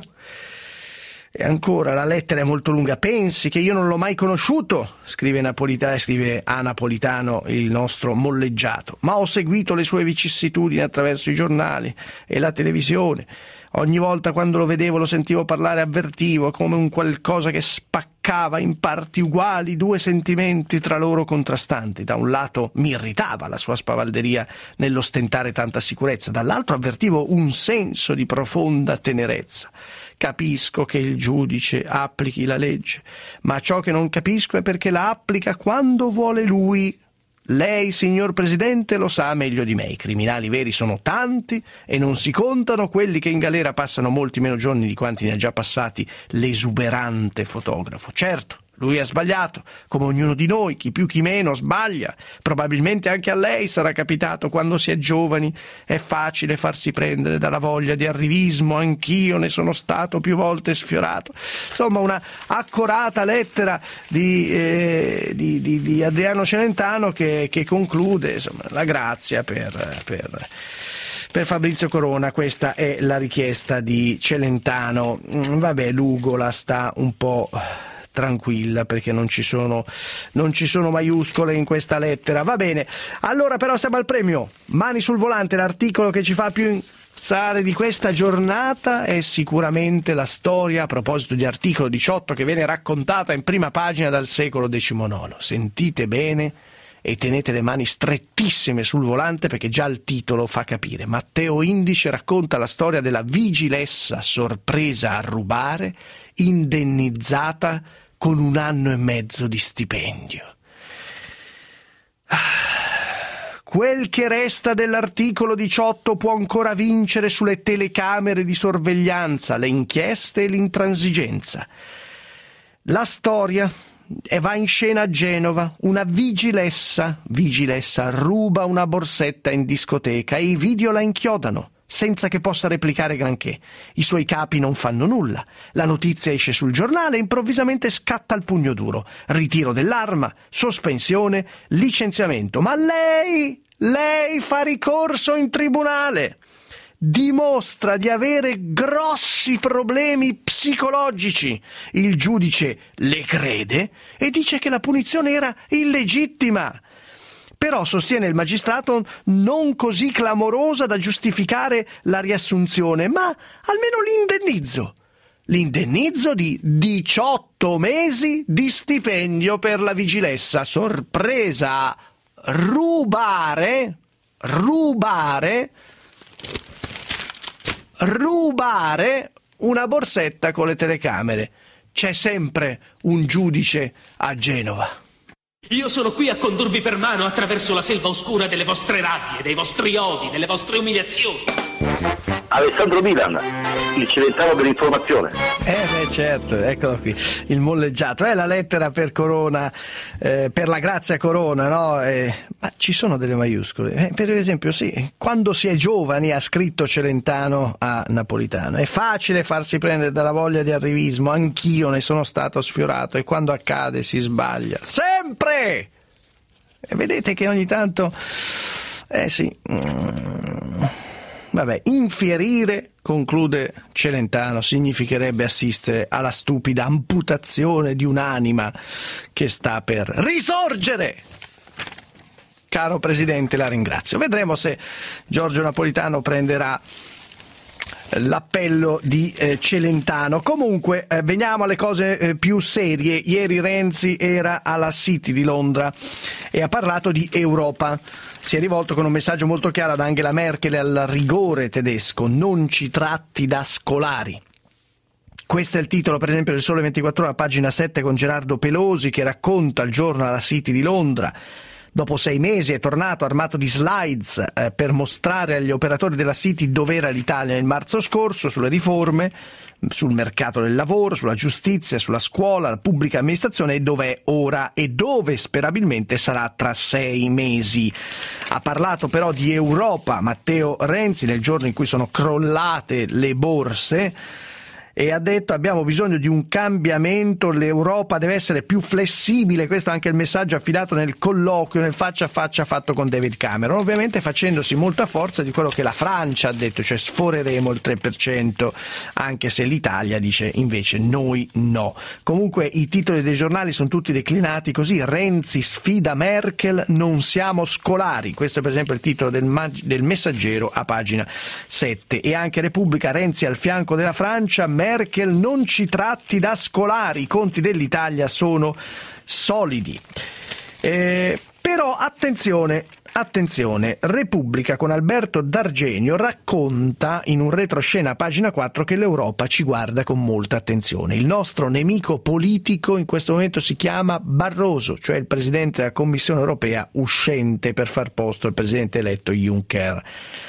Speaker 4: E ancora, la lettera è molto lunga. Pensi che io non l'ho mai conosciuto, scrive Napolitano, scrive a Napolitano il nostro molleggiato, ma ho seguito le sue vicissitudini attraverso i giornali e la televisione. Ogni volta quando lo vedevo, lo sentivo parlare, avvertivo come un qualcosa che spaccava in parti uguali due sentimenti tra loro contrastanti. Da un lato mi irritava la sua spavalderia nell'ostentare tanta sicurezza, dall'altro avvertivo un senso di profonda tenerezza. Capisco che il giudice applichi la legge, ma ciò che non capisco è perché la applica quando vuole lui. Lei, signor Presidente, lo sa meglio di me. I criminali veri sono tanti e non si contano quelli che in galera passano molti meno giorni di quanti ne ha già passati l'esuberante fotografo. Certo, lui ha sbagliato, come ognuno di noi, chi più chi meno sbaglia. Probabilmente anche a lei sarà capitato quando si è giovani. È facile farsi prendere dalla voglia di arrivismo, anch'io ne sono stato più volte sfiorato. Insomma, una accorata lettera di, eh, di, di, di Adriano Celentano che, che conclude, insomma, la grazia per... per Per Fabrizio Corona. Questa è la richiesta di Celentano. Vabbè, l'ugola sta un po' tranquilla perché non ci sono non ci sono maiuscole in questa lettera. Va bene, allora però siamo al premio. Mani sul volante. L'articolo che ci fa più incazzare di questa giornata è sicuramente la storia, a proposito di articolo diciotto, che viene raccontata in prima pagina dal secolo diciannove. Sentite bene e tenete le mani strettissime sul volante, perché già il titolo fa capire. Matteo Indice racconta la storia della vigilessa sorpresa a rubare, indennizzata con un anno e mezzo di stipendio. Quel che resta dell'articolo diciotto può ancora vincere sulle telecamere di sorveglianza, le inchieste e l'intransigenza. La storia e va in scena a Genova. Una vigilessa, vigilessa ruba una borsetta in discoteca e i video la inchiodano. senza che possa replicare granché. I suoi capi non fanno nulla. La notizia esce sul giornale e improvvisamente scatta il pugno duro. Ritiro dell'arma, sospensione, licenziamento. Ma lei, lei fa ricorso in tribunale. Dimostra di avere grossi problemi psicologici. Il giudice le crede e dice che la punizione era illegittima. Però, sostiene il magistrato, non così clamorosa da giustificare la riassunzione, ma almeno l'indennizzo. L'indennizzo di diciotto mesi di stipendio per la vigilessa. Sorpresa! Rubare, rubare, rubare una borsetta con le telecamere. C'è sempre un giudice a Genova.
Speaker 18: Io sono qui a condurvi per mano attraverso la selva oscura delle vostre rabbie, dei vostri odi, delle vostre umiliazioni.
Speaker 13: Alessandro Milan, il Celentano dell'informazione.
Speaker 4: Eh beh, certo, eccolo qui, il molleggiato. È la lettera per Corona, eh, per la Grazia Corona, no? Eh, ma ci sono delle maiuscole. Eh, per esempio, sì, quando si è giovani, ha scritto Celentano a Napolitano. È facile farsi prendere dalla voglia di arrivismo, anch'io ne sono stato sfiorato, e quando accade si sbaglia. Sempre! E vedete che ogni tanto... Eh sì... Mm. Vabbè, infierire, conclude Celentano, significherebbe assistere alla stupida amputazione di un'anima che sta per risorgere. Caro Presidente, la ringrazio. Vedremo se Giorgio Napolitano prenderà l'appello di eh, Celentano. Comunque eh, veniamo alle cose eh, più serie. Ieri Renzi era alla City di Londra e ha parlato di Europa. Si è rivolto con un messaggio molto chiaro ad Angela Merkel e al rigore tedesco: non ci tratti da scolari. Questo è il titolo, per esempio, del Sole ventiquattro Ore, pagina sette, con Gerardo Pelosi che racconta il giorno alla City di Londra. Dopo sei mesi è tornato armato di slides eh, per mostrare agli operatori della City dove era l'Italia nel marzo scorso, sulle riforme, sul mercato del lavoro, sulla giustizia, sulla scuola, la pubblica amministrazione, e dov'è ora e dove sperabilmente sarà tra sei mesi. Ha parlato però di Europa Matteo Renzi nel giorno in cui sono crollate le borse, e ha detto: abbiamo bisogno di un cambiamento, l'Europa deve essere più flessibile. Questo è anche il messaggio affidato nel colloquio, nel faccia a faccia fatto con David Cameron, ovviamente facendosi molta forza di quello che la Francia ha detto, cioè sforeremo il tre per cento, anche se l'Italia dice invece noi no. Comunque i titoli dei giornali sono tutti declinati così: Renzi sfida Merkel, non siamo scolari. Questo è per esempio il titolo del, Mag- del Messaggero a pagina sette. E anche Repubblica: Renzi al fianco della Francia, Merkel non ci tratti da scolari, i conti dell'Italia sono solidi. Eh, però attenzione, attenzione, Repubblica con Alberto D'Argenio racconta in un retroscena a pagina quattro che l'Europa ci guarda con molta attenzione. Il nostro nemico politico in questo momento si chiama Barroso, cioè il presidente della Commissione europea uscente per far posto al presidente eletto Juncker.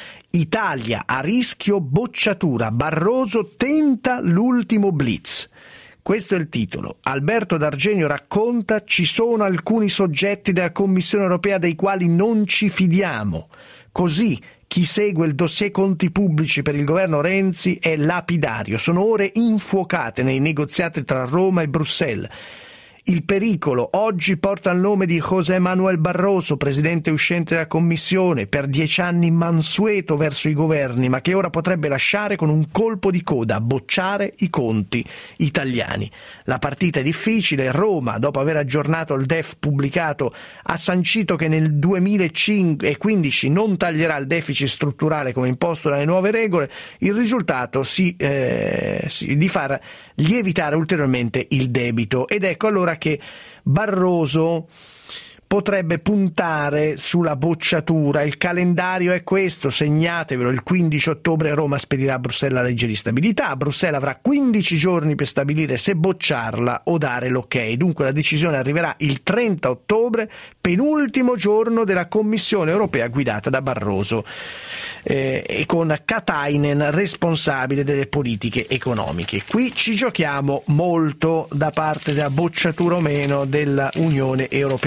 Speaker 4: Italia a rischio bocciatura, Barroso tenta l'ultimo blitz. Questo è il titolo. Alberto D'Argenio racconta: ci sono alcuni soggetti della Commissione europea dei quali non ci fidiamo. Così chi segue il dossier conti pubblici per il governo Renzi è lapidario. Sono ore infuocate nei negoziati tra Roma e Bruxelles. Il pericolo oggi porta il nome di José Manuel Barroso, presidente uscente della Commissione, per dieci anni mansueto verso i governi, ma che ora potrebbe lasciare con un colpo di coda, bocciare i conti italiani. La partita è difficile. Roma, dopo aver aggiornato il D E F pubblicato, ha sancito che nel duemilaquindici non taglierà il deficit strutturale come imposto dalle nuove regole. Il risultato si, eh, si, di far lievitare ulteriormente il debito. Ed ecco allora che Barroso potrebbe puntare sulla bocciatura. Il calendario è questo, segnatevelo: il quindici ottobre Roma spedirà a Bruxelles la legge di stabilità. Bruxelles avrà quindici giorni per stabilire se bocciarla o dare l'ok. Dunque la decisione arriverà il trenta ottobre, penultimo giorno della Commissione europea guidata da Barroso, eh, e con Katainen responsabile delle politiche economiche. Qui ci giochiamo molto da parte della bocciatura o meno della Unione Europea. Intanto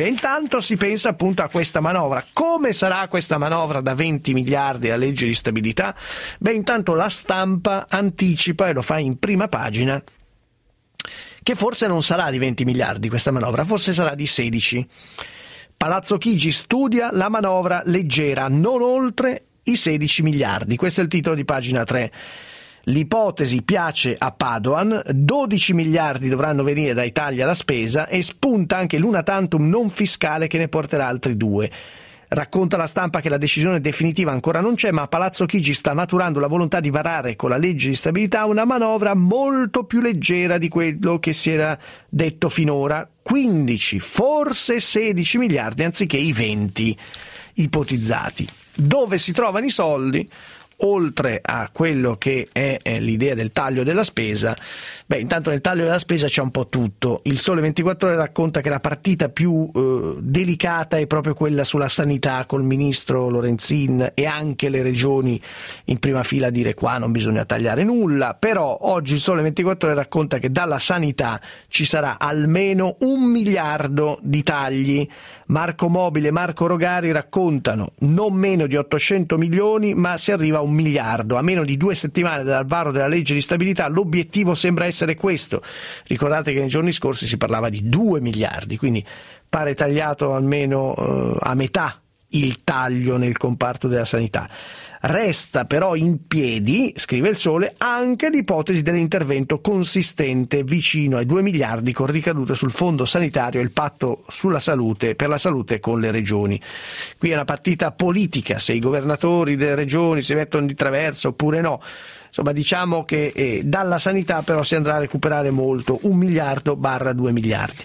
Speaker 4: intanto si pensa appunto a questa manovra. Come sarà questa manovra da venti miliardi a legge di stabilità? Beh, intanto la Stampa anticipa, e lo fa in prima pagina, che forse non sarà di venti miliardi questa manovra, forse sarà di sedici. Palazzo Chigi studia la manovra leggera, non oltre i sedici miliardi. Questo è il titolo di pagina tre. L'ipotesi piace a Padoan, dodici miliardi dovranno venire dai tagli alla spesa e spunta anche l'una tantum non fiscale che ne porterà altri due. Racconta la Stampa che la decisione definitiva ancora non c'è, ma Palazzo Chigi sta maturando la volontà di varare con la legge di stabilità una manovra molto più leggera di quello che si era detto finora, quindici, forse sedici miliardi anziché i venti ipotizzati. Dove si trovano i soldi? Oltre a quello che è l'idea del taglio della spesa, beh, intanto nel taglio della spesa c'è un po' tutto. Il Sole ventiquattro Ore racconta che la partita più eh, delicata è proprio quella sulla sanità, col ministro Lorenzin e anche le regioni in prima fila a dire qua non bisogna tagliare nulla. Però oggi il Sole ventiquattro Ore racconta che dalla sanità ci sarà almeno un miliardo di tagli. Marco Mobile e Marco Rogari raccontano non meno di ottocento milioni, ma si arriva a un miliardo. A meno di due settimane dal varo della legge di stabilità l'obiettivo sembra essere questo. Ricordate che nei giorni scorsi si parlava di due miliardi, quindi pare tagliato almeno eh, a metà il taglio nel comparto della sanità. Resta però in piedi, scrive il Sole, anche l'ipotesi dell'intervento consistente vicino ai due miliardi con ricadute sul fondo sanitario e il patto sulla salute per la salute con le regioni. Qui è una partita politica, se i governatori delle regioni si mettono di traverso oppure no. Insomma, diciamo che eh, dalla sanità però si andrà a recuperare molto, un miliardo barra due miliardi.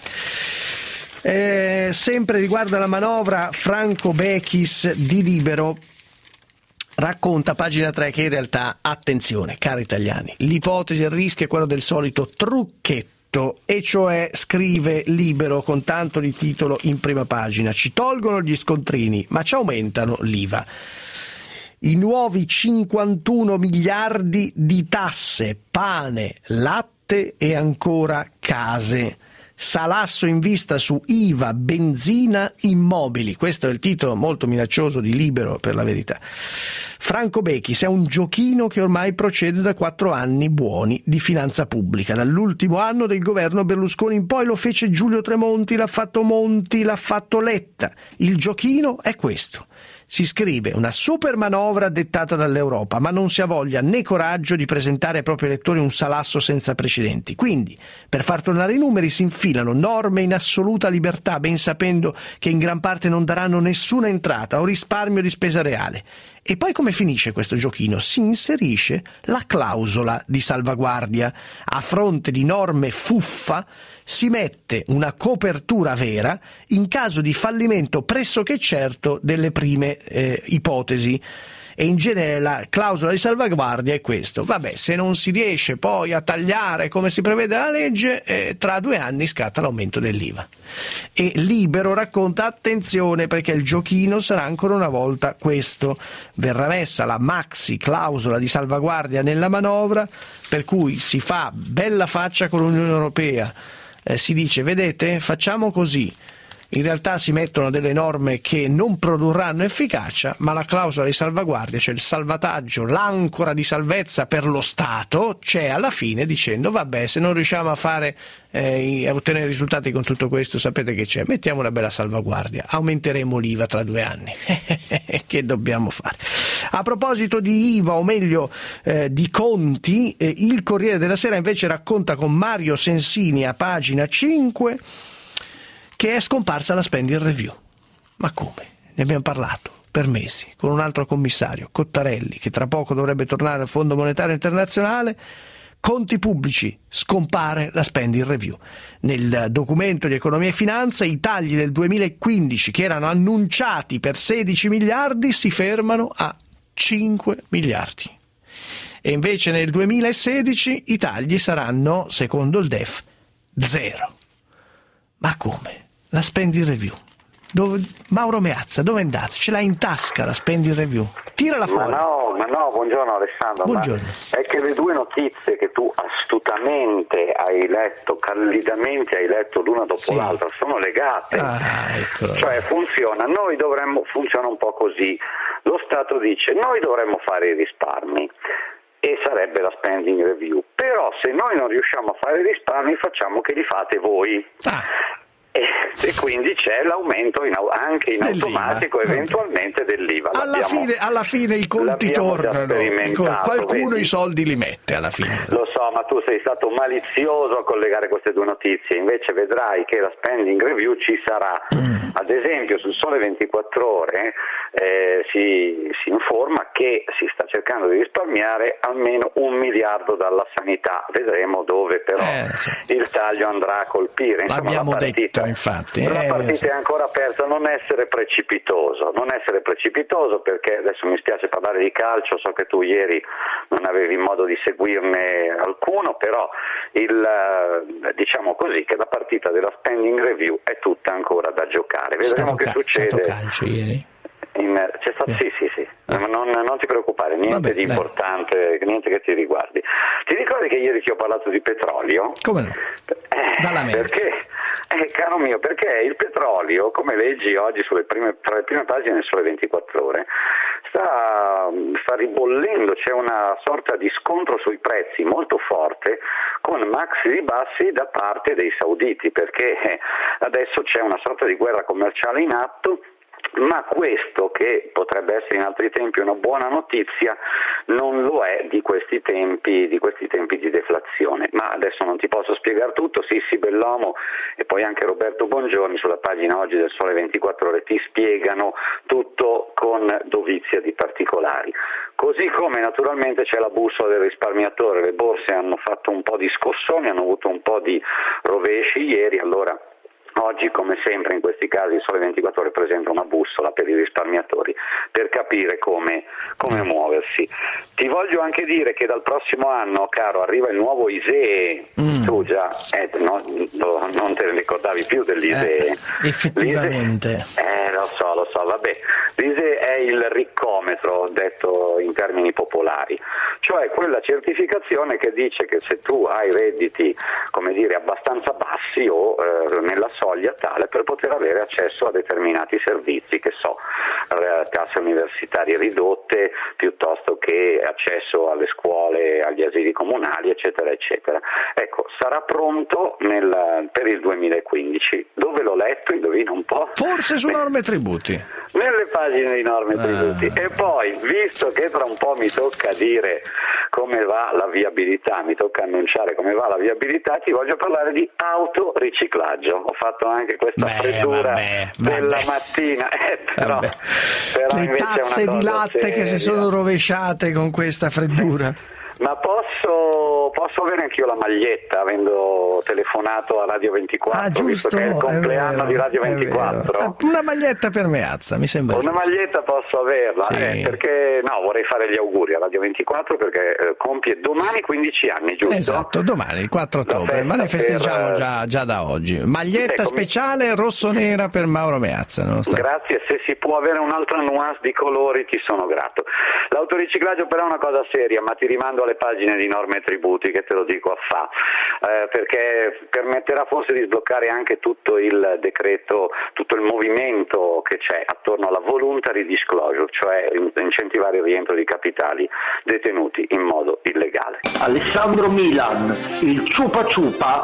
Speaker 4: Eh, sempre riguardo alla manovra, Franco Bechis di Libero racconta, pagina tre, che in realtà, attenzione cari italiani, l'ipotesi, il rischio è quello del solito trucchetto, e cioè, scrive Libero con tanto di titolo in prima pagina, ci tolgono gli scontrini ma ci aumentano l'I V A. I nuovi cinquantuno miliardi di tasse, pane, latte e ancora case. Salasso in vista su I V A, benzina, immobili. Questo è il titolo molto minaccioso di Libero, per la verità. Franco Bechis è un giochino che ormai procede da quattro anni buoni di finanza pubblica. Dall'ultimo anno del governo Berlusconi in poi lo fece Giulio Tremonti, l'ha fatto Monti, l'ha fatto Letta. Il giochino è questo. Si scrive una super manovra dettata dall'Europa, ma non si ha voglia né coraggio di presentare ai propri elettori un salasso senza precedenti. Quindi, per far tornare i numeri, si infilano norme in assoluta libertà, ben sapendo che in gran parte non daranno nessuna entrata o risparmio di spesa reale. E poi come finisce questo giochino? Si inserisce la clausola di salvaguardia. A fronte di norme fuffa si mette una copertura vera in caso di fallimento pressoché certo delle prime eh, ipotesi. E in genere la clausola di salvaguardia è questo. Vabbè, se non si riesce poi a tagliare come si prevede la legge, eh, tra due anni scatta l'aumento dell'I V A. E Libero racconta, attenzione, perché il giochino sarà ancora una volta questo. Verrà messa la maxi clausola di salvaguardia nella manovra, per cui si fa bella faccia con l'Unione Europea. Eh, si dice, vedete, facciamo così. In realtà si mettono delle norme che non produrranno efficacia, ma la clausola di salvaguardia, cioè il salvataggio, l'ancora di salvezza per lo Stato, c'è alla fine, dicendo vabbè, se non riusciamo a fare eh, a ottenere risultati con tutto questo, sapete che c'è, mettiamo una bella salvaguardia, aumenteremo l'I V A tra due anni. Che dobbiamo fare? A proposito di I V A, o meglio eh, di conti, eh, il Corriere della Sera invece racconta con Mario Sensini a pagina cinque che è scomparsa la spending review. Ma come? Ne abbiamo parlato per mesi con un altro commissario, Cottarelli, che tra poco dovrebbe tornare al Fondo Monetario Internazionale. Conti pubblici, scompare la spending review. Nel documento di economia e finanza i tagli del duemilaquindici, che erano annunciati per sedici miliardi, si fermano a cinque miliardi. E invece nel duemilasedici i tagli saranno, secondo il D E F, zero. Ma come? La spending review Dove, Mauro Meazza, dove è andato? Ce l'hai in tasca la spending review? Tirala fuori.
Speaker 19: Ma no, ma no, buongiorno Alessandro.
Speaker 4: Buongiorno.
Speaker 19: Ma è che le due notizie che tu astutamente hai letto, candidamente hai letto l'una dopo sì. l'altra, sono legate.
Speaker 4: Ah, ecco.
Speaker 19: Cioè funziona, noi dovremmo, funziona un po' così. Lo Stato dice noi dovremmo fare i risparmi. E sarebbe la spending review. Però se noi non riusciamo a fare i risparmi facciamo che li fate voi.
Speaker 4: Ah.
Speaker 19: E quindi c'è l'aumento in, anche in dell'I V A. Automatico eventualmente dell'I V A.
Speaker 4: Alla fine, alla fine i conti tornano, qualcuno vedi? I soldi li mette alla fine.
Speaker 19: Lo so, ma tu sei stato malizioso a collegare queste due notizie, invece vedrai che la spending review ci sarà. Mm. Ad esempio sul Sole ventiquattro Ore eh, si, si informa che si sta cercando di risparmiare almeno un miliardo dalla sanità, vedremo dove però eh, sì. il taglio andrà a colpire. Insomma,
Speaker 4: l'abbiamo
Speaker 19: la partita,
Speaker 4: detto infatti.
Speaker 19: La
Speaker 4: eh,
Speaker 19: partita
Speaker 4: sì.
Speaker 19: è ancora aperta, non essere precipitoso, non essere precipitoso perché adesso mi spiace parlare di calcio, so che tu ieri non avevi modo di seguirne alcuno, però il, diciamo così che la partita della spending review è tutta ancora da giocare. Vedremo che ca- succede.
Speaker 4: È stato calcio ieri?
Speaker 19: In, c'è stato, sì, sì, sì, ah. non, non ti preoccupare, niente Vabbè, di beh. importante, niente che ti riguardi. Ti ricordi che ieri ti ho parlato di petrolio?
Speaker 4: Come no?
Speaker 19: Eh,
Speaker 4: Dalla
Speaker 19: perché, eh, caro mio, perché il petrolio, come leggi oggi sulle prime, tra le prime pagine del Sole ventiquattro Ore, sta, sta ribollendo, c'è una sorta di scontro sui prezzi molto forte con maxi ribassi da parte dei sauditi, perché adesso c'è una sorta di guerra commerciale in atto. Ma questo, che potrebbe essere in altri tempi una buona notizia, non lo è di questi tempi di questi tempi di deflazione. Ma adesso non ti posso spiegare tutto. Sissi Bellomo e poi anche Roberto Bongiorni sulla pagina oggi del Sole ventiquattro Ore ti spiegano tutto con dovizia di particolari. Così come naturalmente c'è la bussola del risparmiatore. Le borse hanno fatto un po' di scossoni, hanno avuto un po' di rovesci ieri, allora oggi, come sempre in questi casi, il Sole ventiquattro Ore presenta una bussola per i risparmiatori per capire come, come muoversi. Ti voglio anche dire che dal prossimo anno, caro, arriva il nuovo I S E E. Mm. Tu già eh, no, no, non te ne ricordavi più dell'I S E E.
Speaker 4: Eh, effettivamente.
Speaker 19: L'I S E E, eh, lo so, lo so, vabbè. L'I S E E è il riccometro, detto in termini popolari, cioè quella certificazione che dice che se tu hai redditi, come dire, abbastanza bassi o eh, nella soglia tale per poter avere accesso a determinati servizi, che so, tasse universitarie ridotte, piuttosto che accesso alle scuole, agli asili comunali, eccetera, eccetera. Ecco, sarà pronto nel, per il duemilaquindici. Dove l'ho letto? Indovina un po'?
Speaker 4: Forse su Norme e Tributi.
Speaker 19: Nelle pagine di Norme e Tributi.
Speaker 4: Ah.
Speaker 19: E poi, visto che tra un po' mi tocca dire come va la viabilità, mi tocca annunciare come va la viabilità, ti voglio parlare di autoriciclaggio. Ho fatto anche questa
Speaker 4: Beh,
Speaker 19: freddura
Speaker 4: vabbè,
Speaker 19: della
Speaker 4: vabbè.
Speaker 19: mattina, eh, però, però
Speaker 4: le tazze di latte
Speaker 19: seria.
Speaker 4: Che si sono rovesciate con questa freddura.
Speaker 19: Ma posso, posso avere anch'io la maglietta, avendo telefonato a Radio ventiquattro,
Speaker 4: ah, giusto,
Speaker 19: visto che è il compleanno
Speaker 4: è vero,
Speaker 19: di Radio ventiquattro.
Speaker 4: Ah, una maglietta per Meazza, mi sembra.
Speaker 19: Una
Speaker 4: giusto.
Speaker 19: maglietta posso averla,
Speaker 4: sì.
Speaker 19: eh, perché no, vorrei fare gli auguri a Radio ventiquattro perché eh, compie domani quindici anni, giusto?
Speaker 4: Esatto, domani, il quattro ottobre, ma ne festeggiamo per... già, già da oggi. Maglietta ecco, speciale rosso-nera per Mauro Meazza.
Speaker 19: Grazie, se si può avere un'altra nuance di colori ti sono grato. L'autoriciclaggio però è una cosa seria, ma ti rimando alle pagine di Norme e Tributi che te lo dico a fa, eh, perché permetterà forse di sbloccare anche tutto il decreto, tutto il movimento che c'è attorno alla voluntary disclosure, cioè incentivare il rientro di capitali detenuti in modo illegale.
Speaker 10: Alessandro Milan, il ciupa ciupa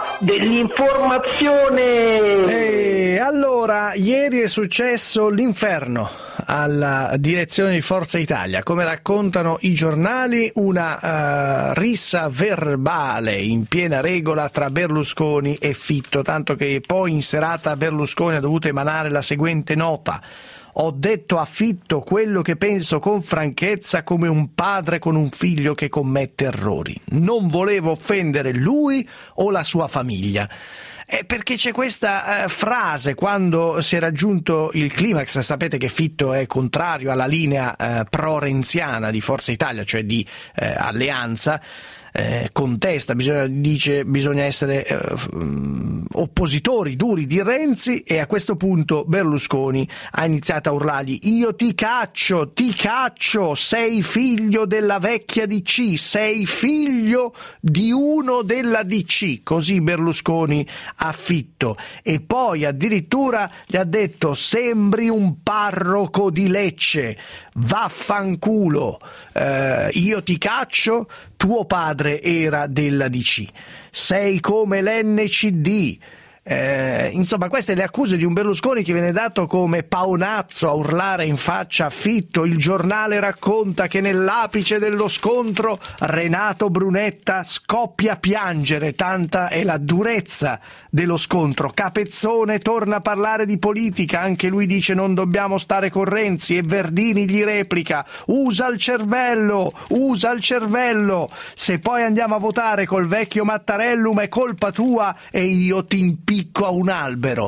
Speaker 10: dell'informazione.
Speaker 4: E allora, ieri è successo l'inferno alla direzione di Forza Italia, come raccontano i giornali, una uh, rissa verbale in piena regola tra Berlusconi e Fitto, tanto che poi in serata Berlusconi ha dovuto emanare la seguente nota: ho detto a Fitto quello che penso con franchezza, come un padre con un figlio che commette errori. Non volevo offendere lui o la sua famiglia. Eh, perché c'è questa eh, frase quando si è raggiunto il climax. Sapete che Fitto è contrario alla linea eh, pro-renziana di Forza Italia, cioè di eh, alleanza. eh, contesta, bisogna, dice bisogna essere eh, oppositori duri di Renzi, e a questo punto Berlusconi ha iniziato a urlargli: io ti caccio, ti caccio, sei figlio della vecchia D C, sei figlio di uno della D C, così Berlusconi a Fitto, e poi addirittura gli ha detto: sembri un parroco di Lecce, vaffanculo, eh, io ti caccio, tuo padre era della D C, sei come l'N C D. Eh, insomma, queste le accuse di un Berlusconi che viene dato come paonazzo a urlare in faccia a Fitto. Il giornale racconta che nell'apice dello scontro Renato Brunetta scoppia a piangere, tanta è la durezza dello scontro. Capezzone torna a parlare di politica, anche lui dice non dobbiamo stare con Renzi, e Verdini gli replica: usa il cervello, usa il cervello, se poi andiamo a votare col vecchio Mattarellum è colpa tua e io ti impicco a un albero.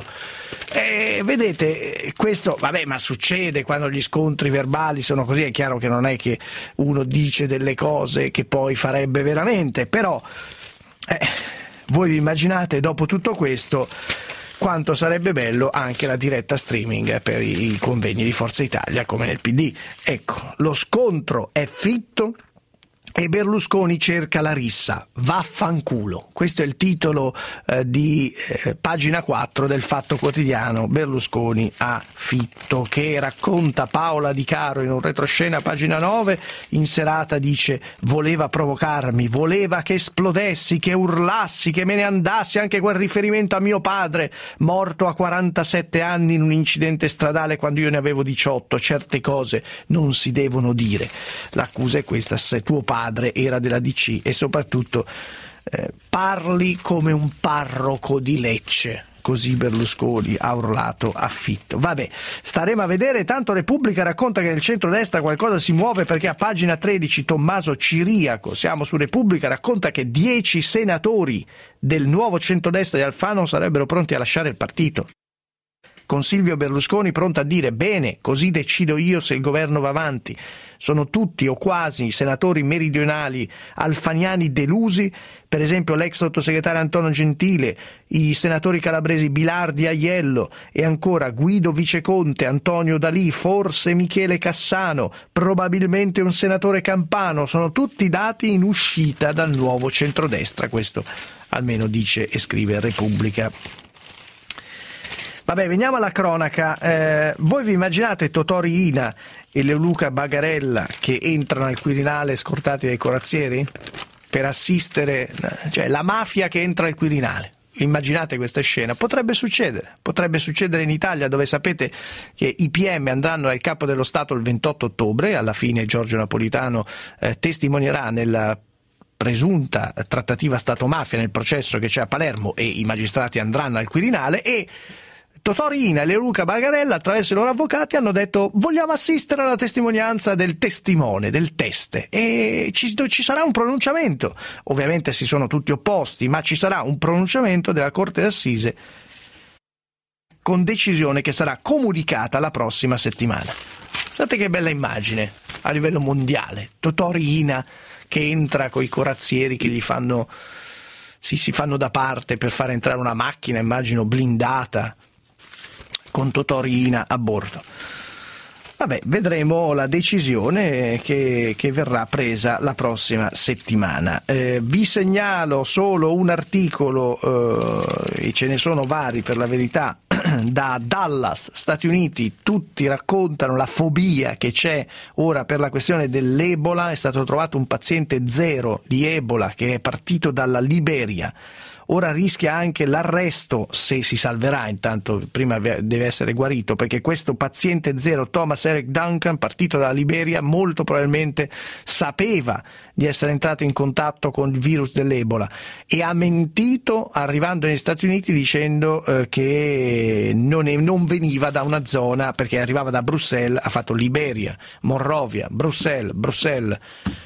Speaker 4: E vedete, questo vabbè, ma succede quando gli scontri verbali sono così. È chiaro che non è che uno dice delle cose che poi farebbe veramente, però eh, voi vi immaginate dopo tutto questo quanto sarebbe bello anche la diretta streaming per i convegni di Forza Italia come nel P D. Ecco, lo scontro è Fitto e Berlusconi cerca la rissa, vaffanculo. Questo è il titolo eh, di eh, pagina quattro del Fatto Quotidiano. Berlusconi a Fitto, che racconta Paola Di Caro in un retroscena, pagina nove. In serata dice: voleva provocarmi, voleva che esplodessi, che urlassi, che me ne andassi, anche quel riferimento a mio padre, morto a quarantasette anni in un incidente stradale quando io ne avevo diciotto. Certe cose non si devono dire. L'accusa è questa: se tuo padre era della D C, e soprattutto eh, parli come un parroco di Lecce. Così Berlusconi ha urlato a Fitto. Vabbè, staremo a vedere. Tanto Repubblica racconta che nel centrodestra qualcosa si muove, perché a pagina tredici Tommaso Ciriaco, siamo su Repubblica, racconta che dieci senatori del nuovo centrodestra di Alfano sarebbero pronti a lasciare il partito, con Silvio Berlusconi pronto a dire: bene, così decido io se il governo va avanti. Sono tutti o quasi senatori meridionali alfaniani delusi, per esempio l'ex sottosegretario Antonio Gentile, i senatori calabresi Bilardi, Aiello, e ancora Guido Viceconte, Antonio D'Alì, forse Michele Cassano, probabilmente un senatore campano. Sono tutti dati in uscita dal nuovo centrodestra, questo almeno dice e scrive Repubblica. Vabbè, veniamo alla cronaca. Eh, voi vi immaginate Totò Riina e Leoluca Bagarella che entrano al Quirinale scortati dai corazzieri per assistere, cioè la mafia che entra al Quirinale? Immaginate questa scena? Potrebbe succedere, potrebbe succedere in Italia, dove sapete che i P M andranno al Capo dello Stato il ventotto ottobre, alla fine Giorgio Napolitano eh, testimonierà nella presunta trattativa Stato-mafia nel processo che c'è a Palermo, e i magistrati andranno al Quirinale, e Totò Riina e Leoluca Bagarella, attraverso i loro avvocati, hanno detto: vogliamo assistere alla testimonianza del testimone, del teste, e ci, ci sarà un pronunciamento. Ovviamente si sono tutti opposti, ma ci sarà un pronunciamento della Corte d'Assise con decisione che sarà comunicata la prossima settimana. Sapete che bella immagine a livello mondiale, Totò Riina che entra coi corazzieri che gli fanno, sì, si fanno da parte per far entrare una macchina, immagino blindata, con Totò Riina a bordo. Vabbè, vedremo la decisione che, che verrà presa la prossima settimana. Eh, vi segnalo solo un articolo, eh, e ce ne sono vari per la verità, da Dallas, Stati Uniti. Tutti raccontano la fobia che c'è ora per la questione dell'Ebola. È stato trovato un paziente zero di Ebola che è partito dalla Liberia. Ora rischia anche l'arresto, se si salverà, intanto prima deve essere guarito, perché questo paziente zero, Thomas Eric Duncan, partito dalla Liberia, molto probabilmente sapeva di essere entrato in contatto con il virus dell'Ebola e ha mentito arrivando negli Stati Uniti dicendo eh, che non, è, non veniva da una zona, perché arrivava da Bruxelles, ha fatto Liberia, Monrovia, Bruxelles, Bruxelles,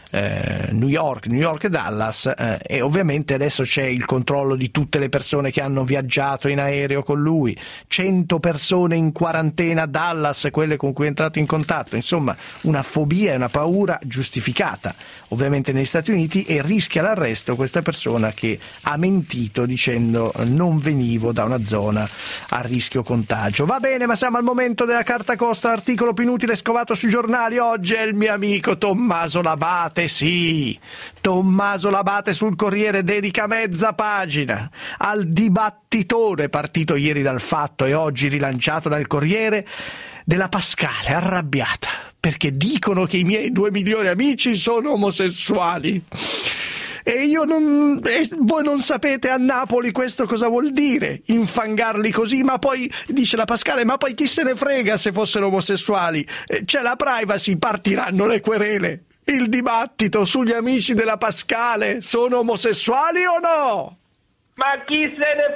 Speaker 4: eh, New York, New York e Dallas, eh, e ovviamente adesso c'è il controllo di tutte le persone che hanno viaggiato in aereo con lui, cento persone in quarantena a Dallas, quelle con cui è entrato in contatto, insomma una fobia e una paura giustificata ovviamente negli Stati Uniti, e rischia l'arresto questa persona che ha mentito dicendo non venivo da una zona a rischio contagio. Va bene, ma siamo al momento della carta costa, l'articolo più inutile scovato sui giornali oggi è il mio amico Tommaso Labate. Sì, Tommaso Labate sul Corriere dedica mezza pagina al dibattitore partito ieri dal Fatto e oggi rilanciato dal Corriere della Pascale, arrabbiata perché dicono che i miei due migliori amici sono omosessuali. E io non. E voi non sapete a Napoli questo cosa vuol dire, infangarli così, ma poi, dice la Pascale, ma poi chi se ne frega se fossero omosessuali? C'è la privacy, partiranno le querele. Il dibattito sugli amici della Pascale, sono omosessuali o no?
Speaker 10: Ma chi se ne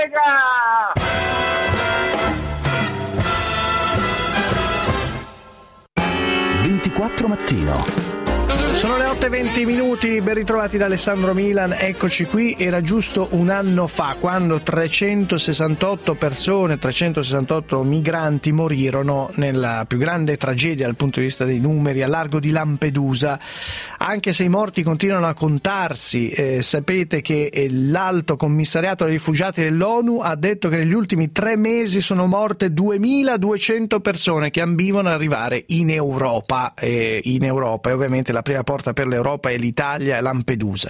Speaker 10: frega?
Speaker 1: ventiquattro Mattino.
Speaker 4: Sono le otto e venti minuti, ben ritrovati da Alessandro Milan, eccoci qui. Era giusto un anno fa quando trecentosessantotto persone, trecentosessantotto migranti morirono nella più grande tragedia dal punto di vista dei numeri al largo di Lampedusa, anche se i morti continuano a contarsi. Eh, sapete che l'Alto Commissariato dei Rifugiati dell'ONU ha detto che negli ultimi tre mesi sono morte duemiladuecento persone che ambivano ad arrivare in Europa, eh, in Europa, e ovviamente la prima porta per l'Europa è l'Italia e Lampedusa.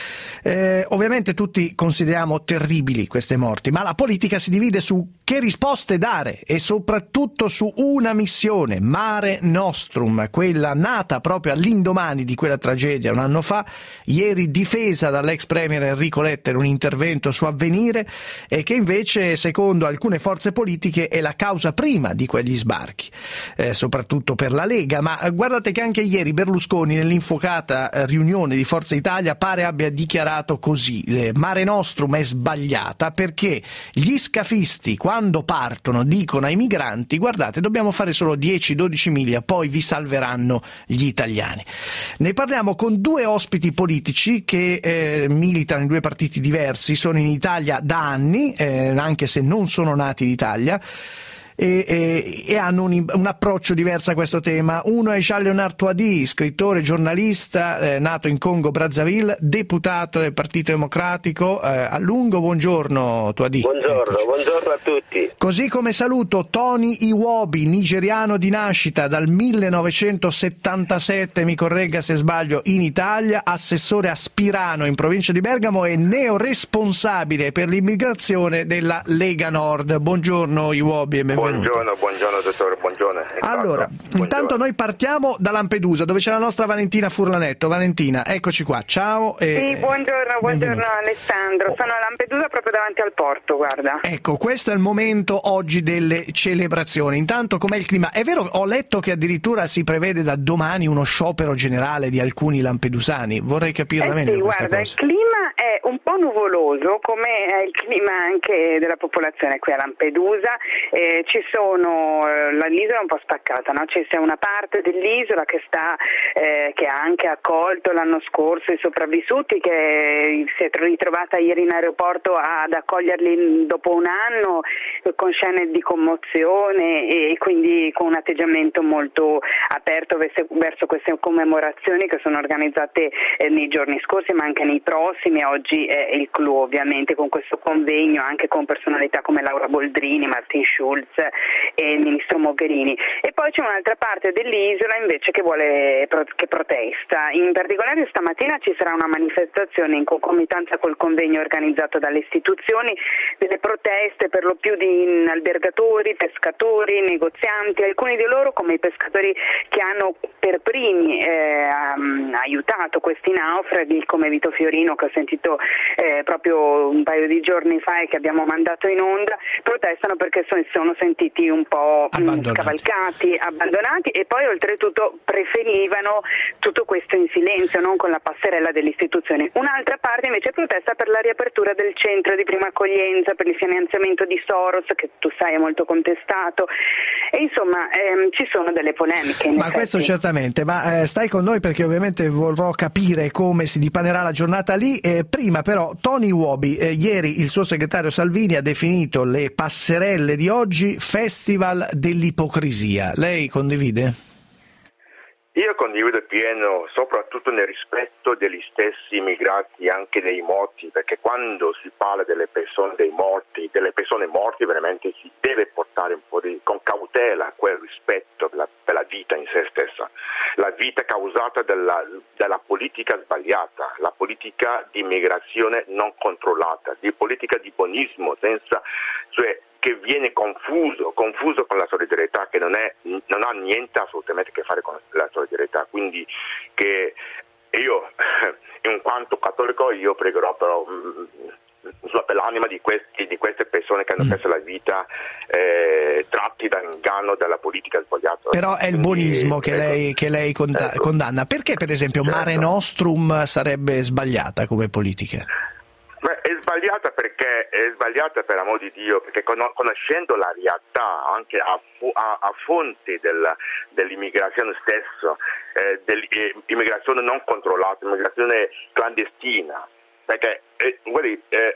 Speaker 4: Eh, ovviamente tutti consideriamo terribili queste morti, ma la politica si divide su che risposte dare e soprattutto su una missione, Mare Nostrum, quella nata proprio all'indomani di quella tragedia un anno fa, ieri difesa dall'ex premier Enrico Letta in un intervento su Avvenire, e che invece secondo alcune forze politiche è la causa prima di quegli sbarchi, eh, soprattutto per la Lega. Ma guardate che anche ieri Berlusconi nell'infuocata eh, riunione di Forza Italia pare abbia dichiarato così: eh, Mare Nostrum è sbagliata perché gli scafisti quando partono dicono ai migranti guardate, dobbiamo fare solo dieci dodici miglia, poi vi salveranno gli italiani. Ne parliamo con due ospiti politici che eh, militano in due partiti diversi, sono in Italia da anni, eh, anche se non sono nati in Italia, E, e, e hanno un, un approccio diverso a questo tema. Uno è Jean-Léonard Touady, scrittore, giornalista, eh, nato in Congo Brazzaville, deputato del Partito Democratico eh, a lungo. Buongiorno Touady.
Speaker 20: Buongiorno,
Speaker 4: Eccoci.
Speaker 20: buongiorno a tutti.
Speaker 4: Così come saluto Tony Iwobi, nigeriano di nascita, dal millenovecentosettantasette, mi corregga se sbaglio, in Italia, assessore a Spirano in provincia di Bergamo e neoresponsabile per l'immigrazione della Lega Nord. Buongiorno Iwobi e benvenuto.
Speaker 20: Buongiorno, buongiorno dottore, buongiorno. Esatto.
Speaker 4: Allora,
Speaker 20: buongiorno.
Speaker 4: Intanto noi partiamo da Lampedusa, dove c'è la nostra Valentina Furlanetto. Valentina, eccoci qua, ciao. E...
Speaker 21: Sì, buongiorno, buongiorno
Speaker 4: benvenuta.
Speaker 21: Alessandro. Sono a Lampedusa proprio davanti al porto, guarda.
Speaker 4: Ecco, questo è il momento oggi delle celebrazioni. Intanto com'è il clima? È vero, ho letto che addirittura si prevede da domani uno sciopero generale di alcuni lampedusani. Vorrei capirla
Speaker 21: eh
Speaker 4: meglio
Speaker 21: sì,
Speaker 4: questa
Speaker 21: guarda,
Speaker 4: cosa.
Speaker 21: Il clima è un po' nuvoloso, come è il clima anche della popolazione qui a Lampedusa. Eh, ci sono l'isola è un po' spaccata, no? C'è una parte dell'isola che sta eh, che ha anche accolto l'anno scorso i sopravvissuti, che si è ritrovata ieri in aeroporto ad accoglierli dopo un anno con scene di commozione e quindi con un atteggiamento molto aperto verso queste commemorazioni che sono organizzate eh, nei giorni scorsi ma anche nei prossimi. Oggi è il clou ovviamente con questo convegno anche con personalità come Laura Boldrini, Martin Schulz e il ministro Mogherini. E poi c'è un'altra parte dell'isola invece che vuole che protesta. In particolare stamattina ci sarà una manifestazione in concomitanza col convegno organizzato dalle istituzioni, delle proteste per lo più di albergatori, pescatori, negozianti, alcuni di loro come i pescatori che hanno per primi eh, aiutato questi naufraghi come Vito Fiorino, che ho sentito eh, proprio un paio di giorni fa e che abbiamo mandato in onda, protestano perché sono, sono senza sentiti un po'
Speaker 4: abbandonati.
Speaker 21: scavalcati, abbandonati, e poi oltretutto preferivano tutto questo in silenzio, non con la passerella delle istituzioni. Un'altra parte invece protesta per la riapertura del centro di prima accoglienza, per il finanziamento di Soros, che tu sai è molto contestato, e insomma ehm, ci sono delle polemiche. In
Speaker 4: ma
Speaker 21: effetti.
Speaker 4: questo certamente, ma eh, stai con noi perché ovviamente vorrò capire come si dipanerà la giornata lì. Eh, prima però Tony Uobi, eh, ieri il suo segretario Salvini ha definito le passerelle di oggi festival dell'ipocrisia. Lei condivide?
Speaker 20: Io condivido pieno, soprattutto nel rispetto degli stessi immigrati, anche dei morti, perché quando si parla delle persone, dei morti, delle persone morte, veramente si deve portare un po' di, con cautela quel rispetto per la, per la vita in se stessa, la vita causata dalla, dalla politica sbagliata, la politica di immigrazione non controllata, di politica di buonismo, senza, cioè, che viene confuso, confuso con la solidarietà, che non, è, non ha niente assolutamente a che fare con la solidarietà. Quindi che io, in quanto cattolico, io pregherò però mh, per l'anima di, questi, di queste persone che hanno perso la vita, eh, tratti da inganno dalla politica sbagliata.
Speaker 4: Però è il buonismo che lei, che lei conda- ecco. condanna. Perché per esempio certo. Mare Nostrum sarebbe sbagliata come politica?
Speaker 20: Beh, è sbagliata perché è sbagliata per amor di Dio, perché conoscendo la realtà anche a, a, a fonte del, dell'immigrazione stessa, eh, dell'immigrazione non controllata, immigrazione clandestina, perché eh, guardi, eh,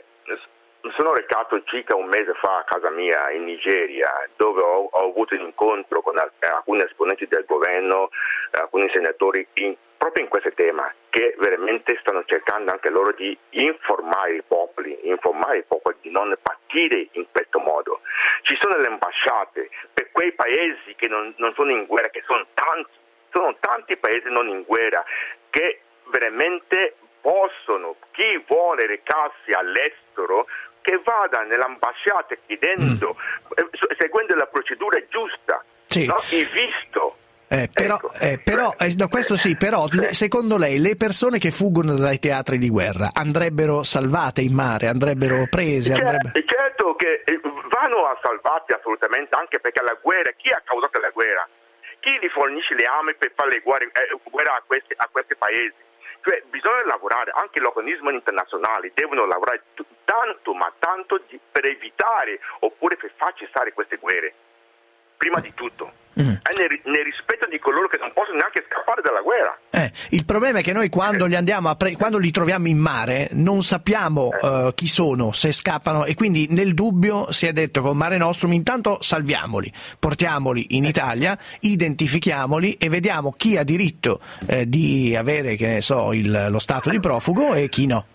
Speaker 20: sono recato circa un mese fa a casa mia in Nigeria, dove ho, ho avuto un incontro con alcuni esponenti del governo, alcuni senatori, in, proprio in questo tema, che veramente stanno cercando anche loro di informare i popoli, informare i popoli di non partire in questo modo. Ci sono le ambasciate per quei paesi che non, non sono in guerra, che sono tanti, sono tanti paesi non in guerra, che veramente possono, chi vuole recarsi all'estero, che vada nell'ambasciata chiedendo, mm. seguendo la procedura giusta, sì. no? il visto.
Speaker 4: Eh, però, ecco. eh, però eh, no, questo sì, però le, secondo lei le persone che fuggono dai teatri di guerra andrebbero salvate in mare, andrebbero prese?
Speaker 20: Certo,
Speaker 4: andrebbe...
Speaker 20: certo che vanno a salvati assolutamente, anche perché la guerra, chi ha causato la guerra? Chi li fornisce le armi per fare le guerre, eh, guerra a questi, a questi paesi? Cioè bisogna lavorare, anche gli organismi internazionali devono lavorare t- tanto, ma tanto di, per evitare oppure per far cessare queste guerre, prima di tutto. Mm. È nel, nel rispetto di coloro che non possono neanche scappare dalla guerra.
Speaker 4: Eh, il problema è che noi quando li andiamo a pre- quando li troviamo in mare non sappiamo eh. uh, chi sono, se scappano, e quindi nel dubbio si è detto con Mare Nostrum intanto salviamoli, portiamoli in Italia, identifichiamoli e vediamo chi ha diritto eh, di avere, che ne so, il, lo stato di profugo e chi no.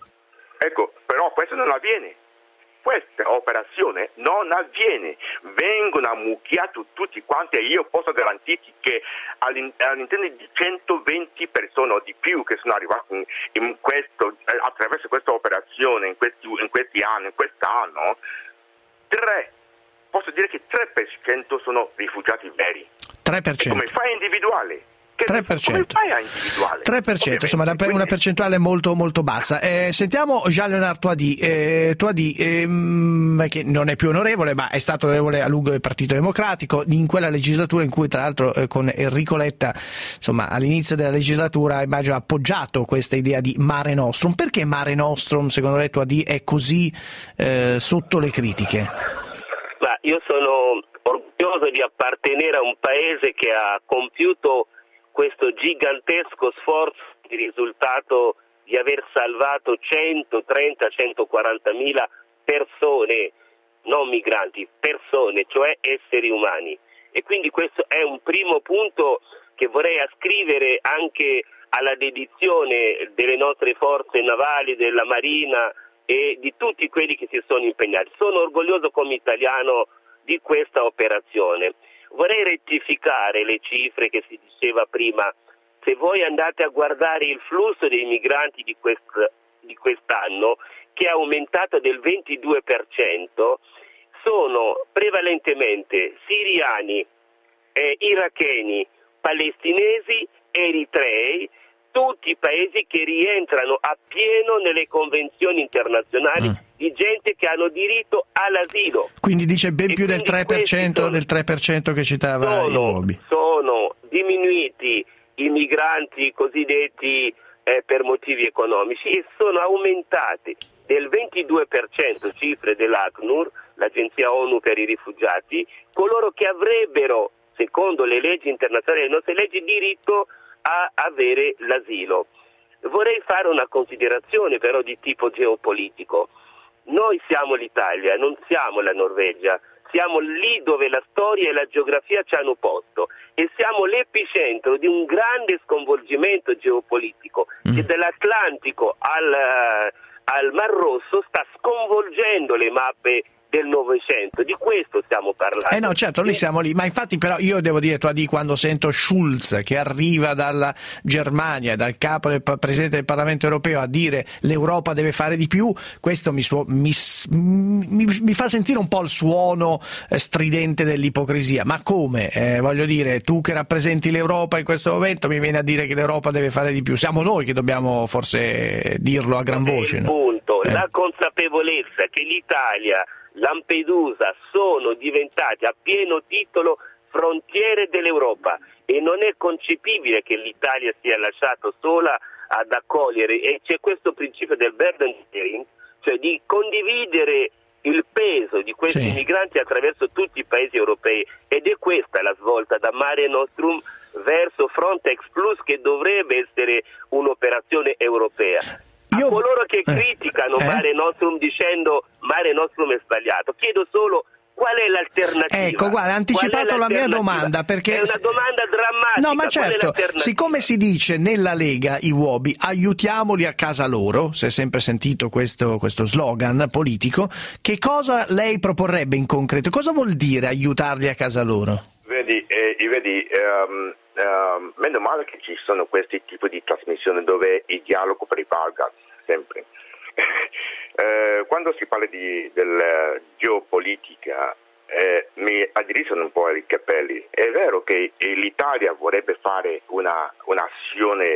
Speaker 20: Ecco, però questo non avviene. Questa operazione non avviene, vengono ammucchiati tutti quanti, e io posso garantirti che all'interno di centoventi persone o di più che sono arrivate in, in questo, attraverso questa operazione in questi, in questi anni, in quest'anno, tre, posso dire che tre per cento sono rifugiati veri.
Speaker 4: tre per cento.
Speaker 20: E come fai a individuare?
Speaker 4: tre per cento.
Speaker 20: Come fai a individuare?
Speaker 4: tre per cento, insomma, una, una percentuale molto molto bassa. Eh, sentiamo Jean-Léonard Toady, eh, Toady ehm, che non è più onorevole, ma è stato onorevole a lungo del Partito Democratico, in quella legislatura in cui tra l'altro eh, con Enrico Letta, insomma, all'inizio della legislatura immagino ha appoggiato questa idea di Mare Nostrum. Perché Mare Nostrum, secondo lei, Toady, è così eh, sotto le critiche?
Speaker 2: Ma io sono orgoglioso di appartenere a un paese che ha compiuto questo gigantesco sforzo di risultato di aver salvato centotrenta centoquarantamila persone, non migranti, persone, cioè esseri umani. E quindi questo è un primo punto che vorrei ascrivere anche alla dedizione delle nostre forze navali, della Marina e di tutti quelli che si sono impegnati. Sono orgoglioso come italiano di questa operazione. Vorrei rettificare le cifre che si diceva prima. Se voi andate a guardare il flusso dei migranti di, quest, di quest'anno, che è aumentato del ventidue per cento, sono prevalentemente siriani, eh, iracheni, palestinesi, eritrei, tutti i paesi che rientrano appieno nelle convenzioni internazionali mm. di gente che hanno diritto all'asilo.
Speaker 4: Quindi dice ben
Speaker 2: E
Speaker 4: più del tre per cento
Speaker 2: sono,
Speaker 4: del tre per cento che citava
Speaker 2: sono,
Speaker 4: Iwobi.
Speaker 2: Sono diminuiti i migranti cosiddetti eh, per motivi economici e sono aumentati del ventidue per cento, cifre dell'ACNUR, l'Agenzia ONU per i rifugiati, coloro che avrebbero, secondo le leggi internazionali e le nostre leggi, diritto a avere l'asilo. Vorrei fare una considerazione però di tipo geopolitico. Noi siamo l'Italia, non siamo la Norvegia, siamo lì dove la storia e la geografia ci hanno posto e siamo l'epicentro di un grande sconvolgimento geopolitico mm. che dall'Atlantico al, al Mar Rosso sta sconvolgendo le mappe del Novecento, di questo stiamo parlando.
Speaker 4: Eh no, certo, noi siamo lì, ma infatti però io devo dire, tu Adi, quando sento Schulz che arriva dalla Germania, dal capo del Presidente del Parlamento Europeo a dire l'Europa deve fare di più, questo mi, suo, mi, mi, mi fa sentire un po' il suono stridente dell'ipocrisia. Ma come? Eh, voglio dire, tu che rappresenti l'Europa in questo momento mi vieni a dire che l'Europa deve fare di più? Siamo noi che dobbiamo forse dirlo a gran voce.
Speaker 2: Il
Speaker 4: no?
Speaker 2: punto,
Speaker 4: eh.
Speaker 2: la consapevolezza che l'Italia, Lampedusa sono diventati a pieno titolo frontiere dell'Europa e non è concepibile che l'Italia sia lasciata sola ad accogliere, e c'è questo principio del burden sharing, cioè di condividere il peso di questi sì. migranti attraverso tutti i paesi europei, ed è questa la svolta da Mare Nostrum verso Frontex Plus, che dovrebbe essere un'operazione europea.
Speaker 4: Io...
Speaker 2: A coloro che
Speaker 4: eh.
Speaker 2: criticano
Speaker 4: eh?
Speaker 2: Mare Nostrum dicendo Mare Nostrum è sbagliato, chiedo solo qual è l'alternativa.
Speaker 4: Ecco, guarda, ha anticipato la mia domanda, perché
Speaker 2: è una domanda drammatica.
Speaker 4: No, ma certo, siccome si dice nella Lega Iwobi aiutiamoli a casa loro, si è sempre sentito questo, questo slogan politico, che cosa lei proporrebbe in concreto? Cosa vuol dire aiutarli a casa loro?
Speaker 20: Vedi, eh, vedi um, um, meno male che ci sono questi tipi di trasmissioni dove il dialogo prevalga sempre. eh, quando si parla di della geopolitica eh, mi addirizzano un po' i capelli. È vero che l'Italia vorrebbe fare una un'azione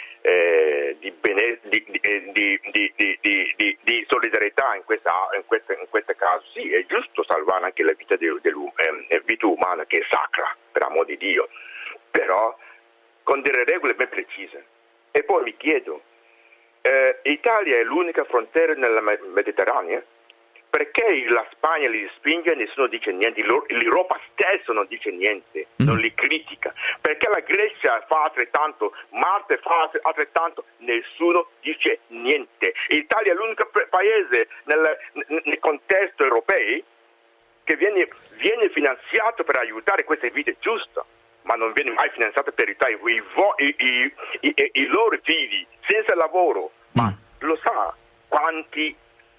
Speaker 20: eh, di, bene, di, di, di, di, di, di, di solidarietà in questa in questo in questo caso. Sì, è giusto salvare anche la vita del, del, eh, vita umana, che è sacra, per amor di Dio, però con delle regole ben precise. E poi mi chiedo, eh, l'Italia è l'unica frontiera nella Mediterranea? Perché la Spagna li spinge e nessuno dice niente, l'Europa stessa non dice niente, mm. non li critica? Perché la Grecia fa altrettanto, Marte fa altrettanto, nessuno dice niente. L'Italia è l'unico paese nel, nel contesto europeo che viene, viene finanziato per aiutare queste vite giuste, ma non viene mai finanziato per aiutare i, i, i, i, i loro figli senza lavoro.
Speaker 4: Mm.
Speaker 20: Ma lo sa quanti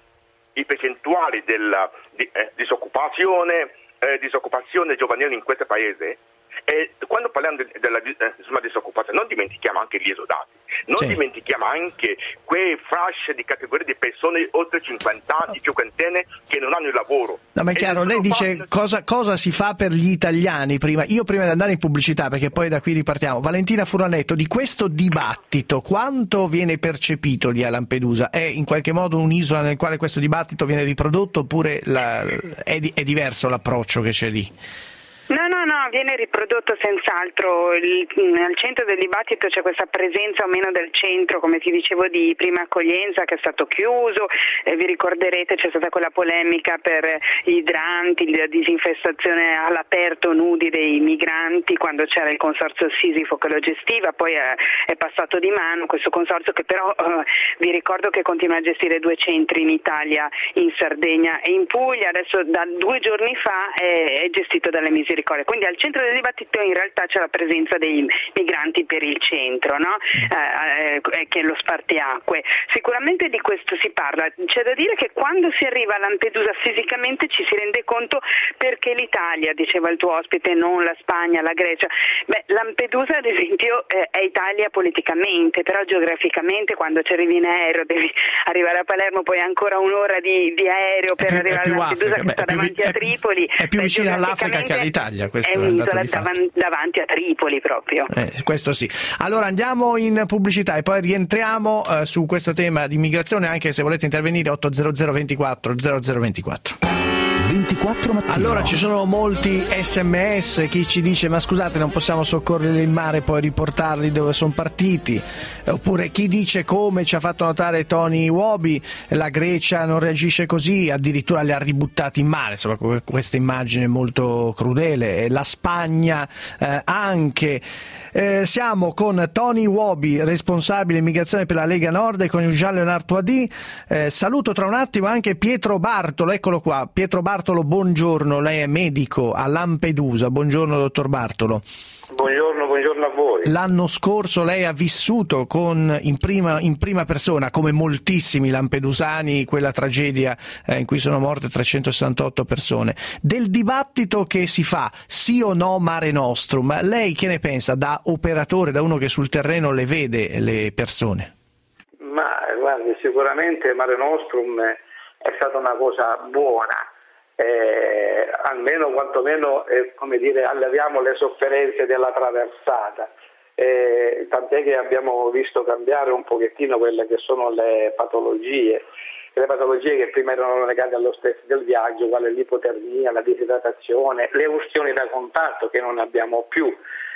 Speaker 20: i percentuali della di, eh, disoccupazione, eh, disoccupazione giovanile in questo paese? E quando parliamo de, della eh, insomma, disoccupazione non dimentichiamo anche gli esodati, non sì. dimentichiamo anche quelle fasce di categorie di persone oltre cinquanta anni, cinquantenne, che non hanno il lavoro.
Speaker 4: No, ma è chiaro, lei dice cosa, cosa si fa per gli italiani prima. Io prima di andare in pubblicità, perché poi da qui ripartiamo, Valentina Furlanetto, di questo dibattito quanto viene percepito lì a Lampedusa? È in qualche modo un'isola nel quale questo dibattito viene riprodotto, oppure la, è, è diverso l'approccio che c'è lì?
Speaker 21: No, no, no, viene riprodotto senz'altro. Il, al centro del dibattito c'è questa presenza o meno del centro, come ti dicevo, di prima accoglienza, che è stato chiuso. Eh, vi ricorderete c'è stata quella polemica per gli idranti, la disinfestazione all'aperto nudi dei migranti, quando c'era il consorzio Sisifo che lo gestiva, poi è, è passato di mano questo consorzio, che però eh, vi ricordo che continua a gestire due centri in Italia, in Sardegna e in Puglia. Adesso da due giorni fa è, è gestito dalle Misericordia. Quindi al centro del dibattito in realtà c'è la presenza dei migranti per il centro, no? eh, eh, che è lo spartiacque. Sicuramente di questo si parla. C'è da dire che quando si arriva a Lampedusa fisicamente ci si rende conto perché l'Italia, diceva il tuo ospite, non la Spagna, la Grecia. Beh, Lampedusa ad esempio eh, è Italia politicamente, però geograficamente quando ci arrivi in aereo devi arrivare a Palermo, poi ancora un'ora di, di aereo per
Speaker 4: più,
Speaker 21: arrivare a Lampedusa,
Speaker 4: Africa,
Speaker 21: che sta
Speaker 4: beh,
Speaker 21: davanti
Speaker 4: più,
Speaker 21: a Tripoli.
Speaker 4: È più
Speaker 21: Beh,
Speaker 4: vicino all'Africa che all'Italia. questo
Speaker 21: è
Speaker 4: è,
Speaker 21: un'isola
Speaker 4: di
Speaker 21: davan- davanti a Tripoli proprio.
Speaker 4: Eh, questo sì. Allora andiamo in pubblicità e poi rientriamo eh, su questo tema di immigrazione, anche se volete intervenire otto zero zero ventiquattro zero zero ventiquattro.
Speaker 1: ventiquattro mattino.
Speaker 4: Allora ci sono molti sms, chi ci dice ma scusate non possiamo soccorrerli in mare e poi riportarli dove sono partiti, oppure chi dice, come ci ha fatto notare Tony Wobi, la Grecia non reagisce così, addirittura li ha ributtati in mare, insomma questa immagine molto crudele, la Spagna eh, anche. Eh, siamo con Tony Wobi, responsabile immigrazione per la Lega Nord, e con Jean-Léonard Toady. Eh, saluto tra un attimo anche Pietro Bartolo, eccolo qua. Pietro Bartolo, buongiorno, lei è medico a Lampedusa. Buongiorno dottor Bartolo.
Speaker 5: Buongiorno, buongiorno a voi.
Speaker 4: L'anno scorso lei ha vissuto con, in, prima, in prima persona, come moltissimi lampedusani, quella tragedia eh, in cui sono morte trecentosessantotto persone. Del dibattito che si fa, sì o no Mare Nostrum, lei che ne pensa da operatore, da uno che sul terreno le vede le persone?
Speaker 5: Ma guardi, sicuramente Mare Nostrum è stata una cosa buona. Eh, almeno quantomeno eh, come dire, alleviamo le sofferenze della traversata, eh, tant'è che abbiamo visto cambiare un pochettino quelle che sono le patologie le patologie che prima erano legate allo stress del viaggio, quale l'ipotermia, la disidratazione, le ustioni da contatto che non abbiamo più.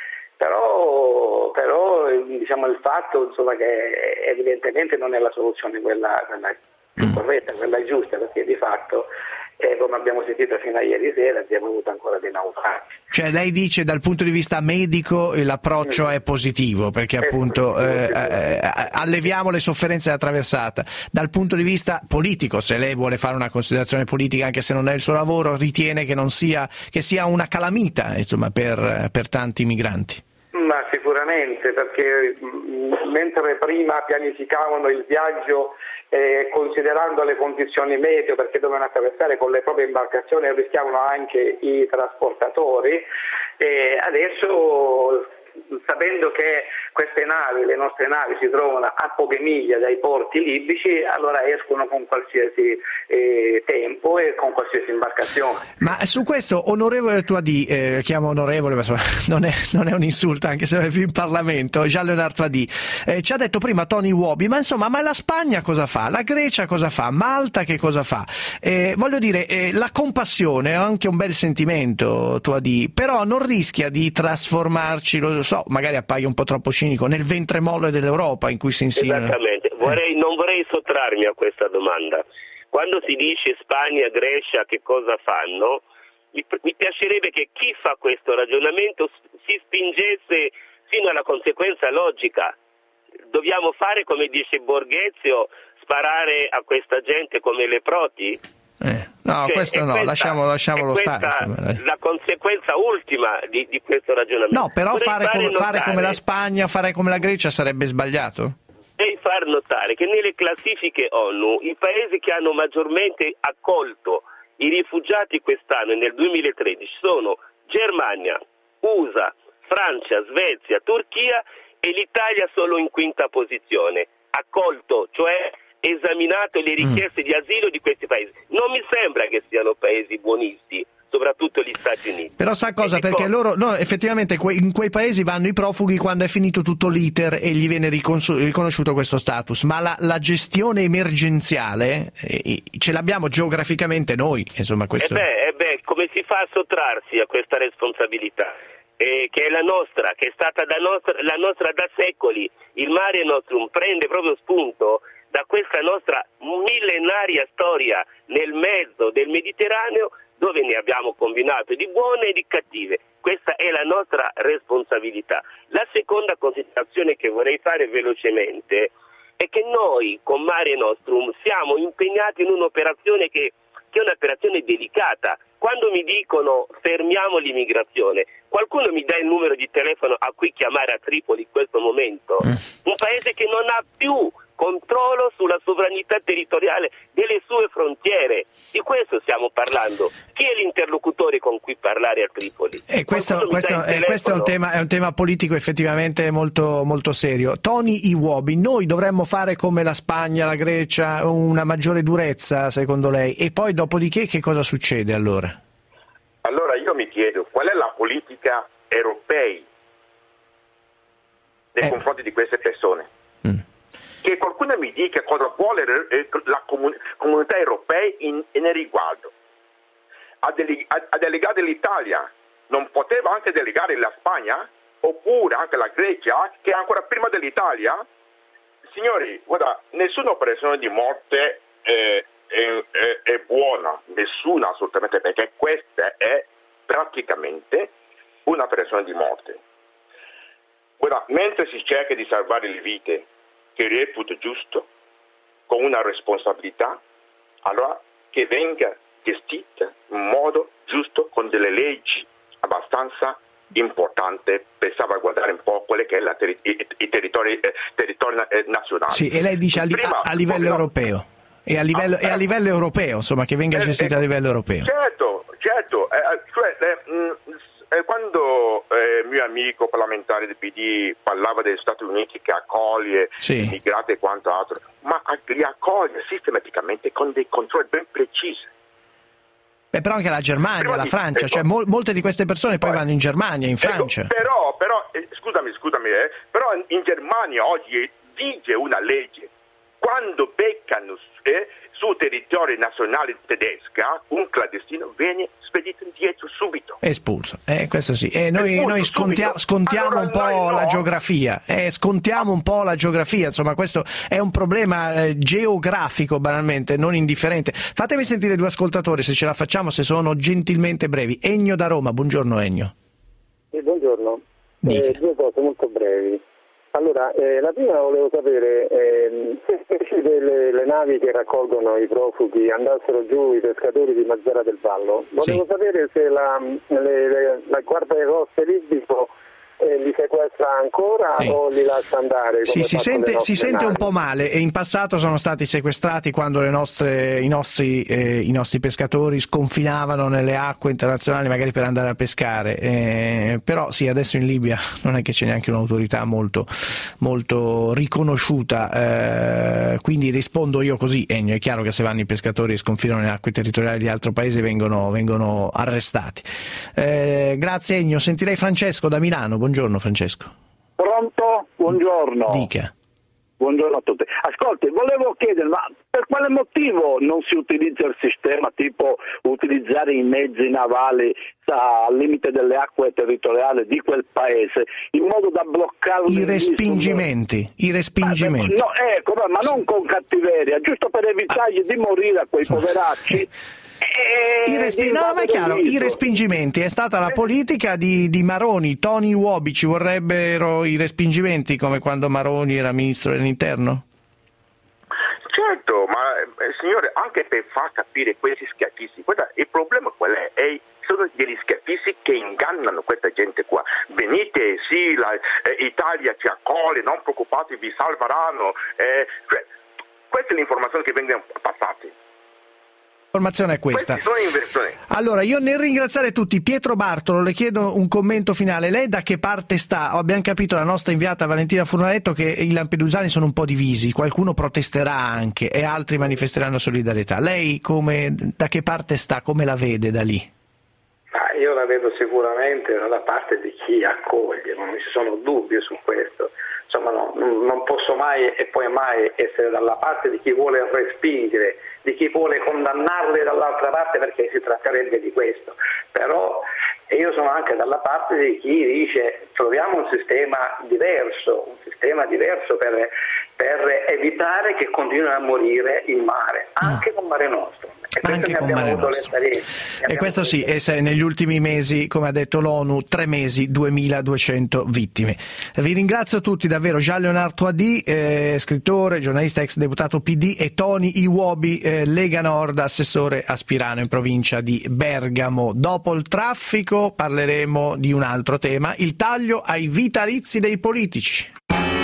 Speaker 5: Però, però diciamo il fatto insomma, che evidentemente non è la soluzione quella, quella più corretta, quella giusta, perché di fatto e come abbiamo sentito fino a ieri sera abbiamo avuto ancora dei naufragi.
Speaker 4: Cioè lei dice dal punto di vista medico l'approccio mm. è positivo, perché è appunto positivo, eh, eh, alleviamo le sofferenze della traversata. Dal punto di vista politico, se lei vuole fare una considerazione politica anche se non è il suo lavoro, ritiene che non sia, che sia una calamita insomma, per, per tanti migranti?
Speaker 5: Ma sicuramente, perché mh, mentre prima pianificavano il viaggio eh, considerando le condizioni meteo, perché dovevano attraversare con le proprie imbarcazioni e rischiavano anche i trasportatori, e adesso sapendo che queste navi, le nostre navi, si trovano a poche miglia dai porti libici, allora escono con qualsiasi eh, tempo e con qualsiasi imbarcazione.
Speaker 4: Ma su questo, onorevole Toady, eh, chiamo onorevole, ma non è, non è un insulto, anche se è più in Parlamento, Jean-Léonard Toady, eh, ci ha detto prima Tony Wobi, ma insomma, ma la Spagna cosa fa? La Grecia cosa fa? Malta che cosa fa? Eh, voglio dire, eh, la compassione è anche un bel sentimento, Toady, però non rischia di trasformarci, lo so, magari appaia un po' troppo cinico, nel ventre molle dell'Europa in cui si insinua.
Speaker 2: Esattamente, vorrei, non vorrei sottrarmi a questa domanda. Quando si dice Spagna, Grecia che cosa fanno, mi, mi piacerebbe che chi fa questo ragionamento si spingesse fino alla conseguenza logica. Dobbiamo fare, come dice Borghezio, sparare a questa gente come leproti?
Speaker 4: Eh, no,
Speaker 2: cioè,
Speaker 4: questo no,
Speaker 2: questa,
Speaker 4: lasciamo, lasciamolo stare.
Speaker 2: Insomma, la conseguenza ultima di, di questo ragionamento.
Speaker 4: No, però fare,
Speaker 2: fare,
Speaker 4: come,
Speaker 2: notare,
Speaker 4: fare come la Spagna, fare come la Grecia sarebbe sbagliato?
Speaker 2: Devi far notare che nelle classifiche ONU i paesi che hanno maggiormente accolto i rifugiati quest'anno e nel duemilatredici sono Germania, U S A, Francia, Svezia, Turchia e l'Italia solo in quinta posizione. Accolto, cioè esaminato le richieste mm. di asilo di questi paesi. Non mi sembra che siano paesi buonisti, soprattutto gli Stati Uniti.
Speaker 4: Però sa cosa? Perché loro, no, effettivamente in quei paesi vanno i profughi quando è finito tutto l'iter e gli viene riconosciuto questo status, ma la, la gestione emergenziale eh, ce l'abbiamo geograficamente noi, insomma questo...
Speaker 2: E beh, e beh, come si fa a sottrarsi a questa responsabilità? Eh, che è la nostra, che è stata da nostra, la nostra da secoli. Il Mare Nostrum prende proprio spunto da questa nostra millenaria storia nel mezzo del Mediterraneo, dove ne abbiamo combinato di buone e di cattive. Questa è la nostra responsabilità. La seconda considerazione che vorrei fare velocemente è che noi con Mare Nostrum siamo impegnati in un'operazione che, che è un'operazione delicata. Quando mi dicono fermiamo l'immigrazione, qualcuno mi dà il numero di telefono a cui chiamare a Tripoli in questo momento? Un paese che non ha più controllo sulla sovranità territoriale delle sue frontiere. Di questo stiamo parlando. Chi è l'interlocutore con cui parlare a Tripoli?
Speaker 4: E questo, questo, eh, questo è, un tema, è un tema politico effettivamente molto, molto serio. Tony Iwobi, noi dovremmo fare come la Spagna, la Grecia, una maggiore durezza secondo lei? E poi dopodiché che cosa succede allora?
Speaker 20: Allora io mi chiedo qual è la politica europea nei eh. confronti di queste persone. Mm. Che qualcuno mi dica cosa vuole la comun- comunità europea in, in riguardo. Ha, dele- ha delegato l'Italia, non poteva anche delegare la Spagna? Oppure anche la Grecia, che è ancora prima dell'Italia? Signori, guarda, nessuna operazione di morte è, è, è, è buona, nessuna assolutamente, perché questa è praticamente una operazione di morte. Guarda, mentre si cerca di salvare le vite, che reputo giusto, con una responsabilità, allora che venga gestita in modo giusto, con delle leggi abbastanza importante per salvaguardare un po' quelli che è la ter- i, i territori, eh, territori eh, nazionali.
Speaker 4: Sì, e lei dice a, li- Prima, a livello prima, europeo e a livello, ah, e a livello europeo, insomma, che venga eh, gestita eh, a livello europeo.
Speaker 20: Certo, certo, eh, cioè, eh, mh, eh, quando il eh, mio amico parlamentare del P D parlava degli Stati Uniti che accoglie sì. immigrati e quanto altro, ma li accoglie sistematicamente con dei controlli ben precisi.
Speaker 4: Beh, però anche la Germania, però la Francia, ecco, cioè mol- molte di queste persone poi, poi vanno in Germania, in Francia.
Speaker 20: Ecco, però, però eh, scusami, scusami, eh, però in Germania oggi vige una legge. Quando beccano eh, su territorio nazionale tedesca un clandestino, viene spedito indietro subito.
Speaker 4: Espulso, eh, questo sì. E noi, Espulso, noi scontia- scontiamo allora, un po' no. la geografia, eh, scontiamo un po' la geografia, insomma questo è un problema eh, geografico banalmente, non indifferente. Fatemi sentire due ascoltatori, se ce la facciamo, se sono gentilmente brevi. Ennio da Roma, buongiorno Ennio.
Speaker 8: Eh, buongiorno, eh, due cose molto brevi. Allora, eh, la prima volevo sapere eh, se le, le navi che raccolgono i profughi andassero giù, i pescatori di Mazara del Vallo. Volevo sì. sapere se la, le, le, la Guardia delle Coste libico eh, li sequestra ancora sì. o li lascia andare?
Speaker 4: Sì, si sente, si sente un po' male, e in passato sono stati sequestrati quando le nostre, i, nostri, eh, i nostri pescatori sconfinavano nelle acque internazionali magari per andare a pescare, eh, però sì, adesso in Libia non è che c'è neanche un'autorità molto, molto riconosciuta, eh, quindi rispondo io così, Ennio, è chiaro che se vanno i pescatori e sconfinano nelle acque territoriali di altro paese vengono, vengono arrestati. Eh, grazie Ennio, sentirei Francesco da Milano. Buongiorno Francesco.
Speaker 13: Pronto? Buongiorno.
Speaker 4: Dica.
Speaker 13: Buongiorno a tutti. Ascolti, volevo chiedere, ma per quale motivo non si utilizza il sistema tipo utilizzare i mezzi navali al limite delle acque territoriali di quel paese in modo da bloccare
Speaker 4: i respingimenti, i respingimenti.
Speaker 13: No, ecco, ma non con cattiveria, giusto per evitargli di morire a quei poveracci.
Speaker 4: I respi- no, ma è chiaro, i respingimenti è stata la politica di, di Maroni. Toni Uobi, ci vorrebbero i respingimenti come quando Maroni era ministro dell'interno?
Speaker 20: Certo, ma eh, signore, anche per far capire questi schiafisti, guarda, il problema qual è? è sono degli schiafisti che ingannano questa gente qua. Venite, sì, la, eh, Italia ci accoglie, non preoccupate, vi salveranno. Eh, cioè, questa è l'informazione che vengono passate.
Speaker 4: L'informazione è questa. Allora, io nel ringraziare tutti, Pietro Bartolo, le chiedo un commento finale. Lei da che parte sta? Abbiamo capito, la nostra inviata Valentina Furnaletto, che i lampedusani sono un po' divisi, qualcuno protesterà anche e altri manifesteranno solidarietà. Lei come, da che parte sta? Come la vede da lì?
Speaker 5: Ah, io la vedo sicuramente dalla parte di chi accoglie, non ci sono dubbi su questo. Insomma, no, non posso mai e poi mai essere dalla parte di chi vuole respingere, di chi vuole condannarle dall'altra parte, perché si tratterebbe di questo. Però io sono anche dalla parte di chi dice troviamo un sistema diverso, un sistema diverso per, per evitare che continuino a morire in mare, anche con Mare Nostrum.
Speaker 4: Anche con Mare Nostrum. E questo sì, e se negli ultimi mesi, come ha detto l'ONU, tre mesi, duemiladuecento vittime. Vi ringrazio tutti davvero, Jean Leonard Toadì, eh, scrittore, giornalista, ex deputato P D, e Toni Iwobi, eh, Lega Nord, assessore a Spirano in provincia di Bergamo. Dopo il traffico parleremo di un altro tema, il taglio ai vitalizi dei politici.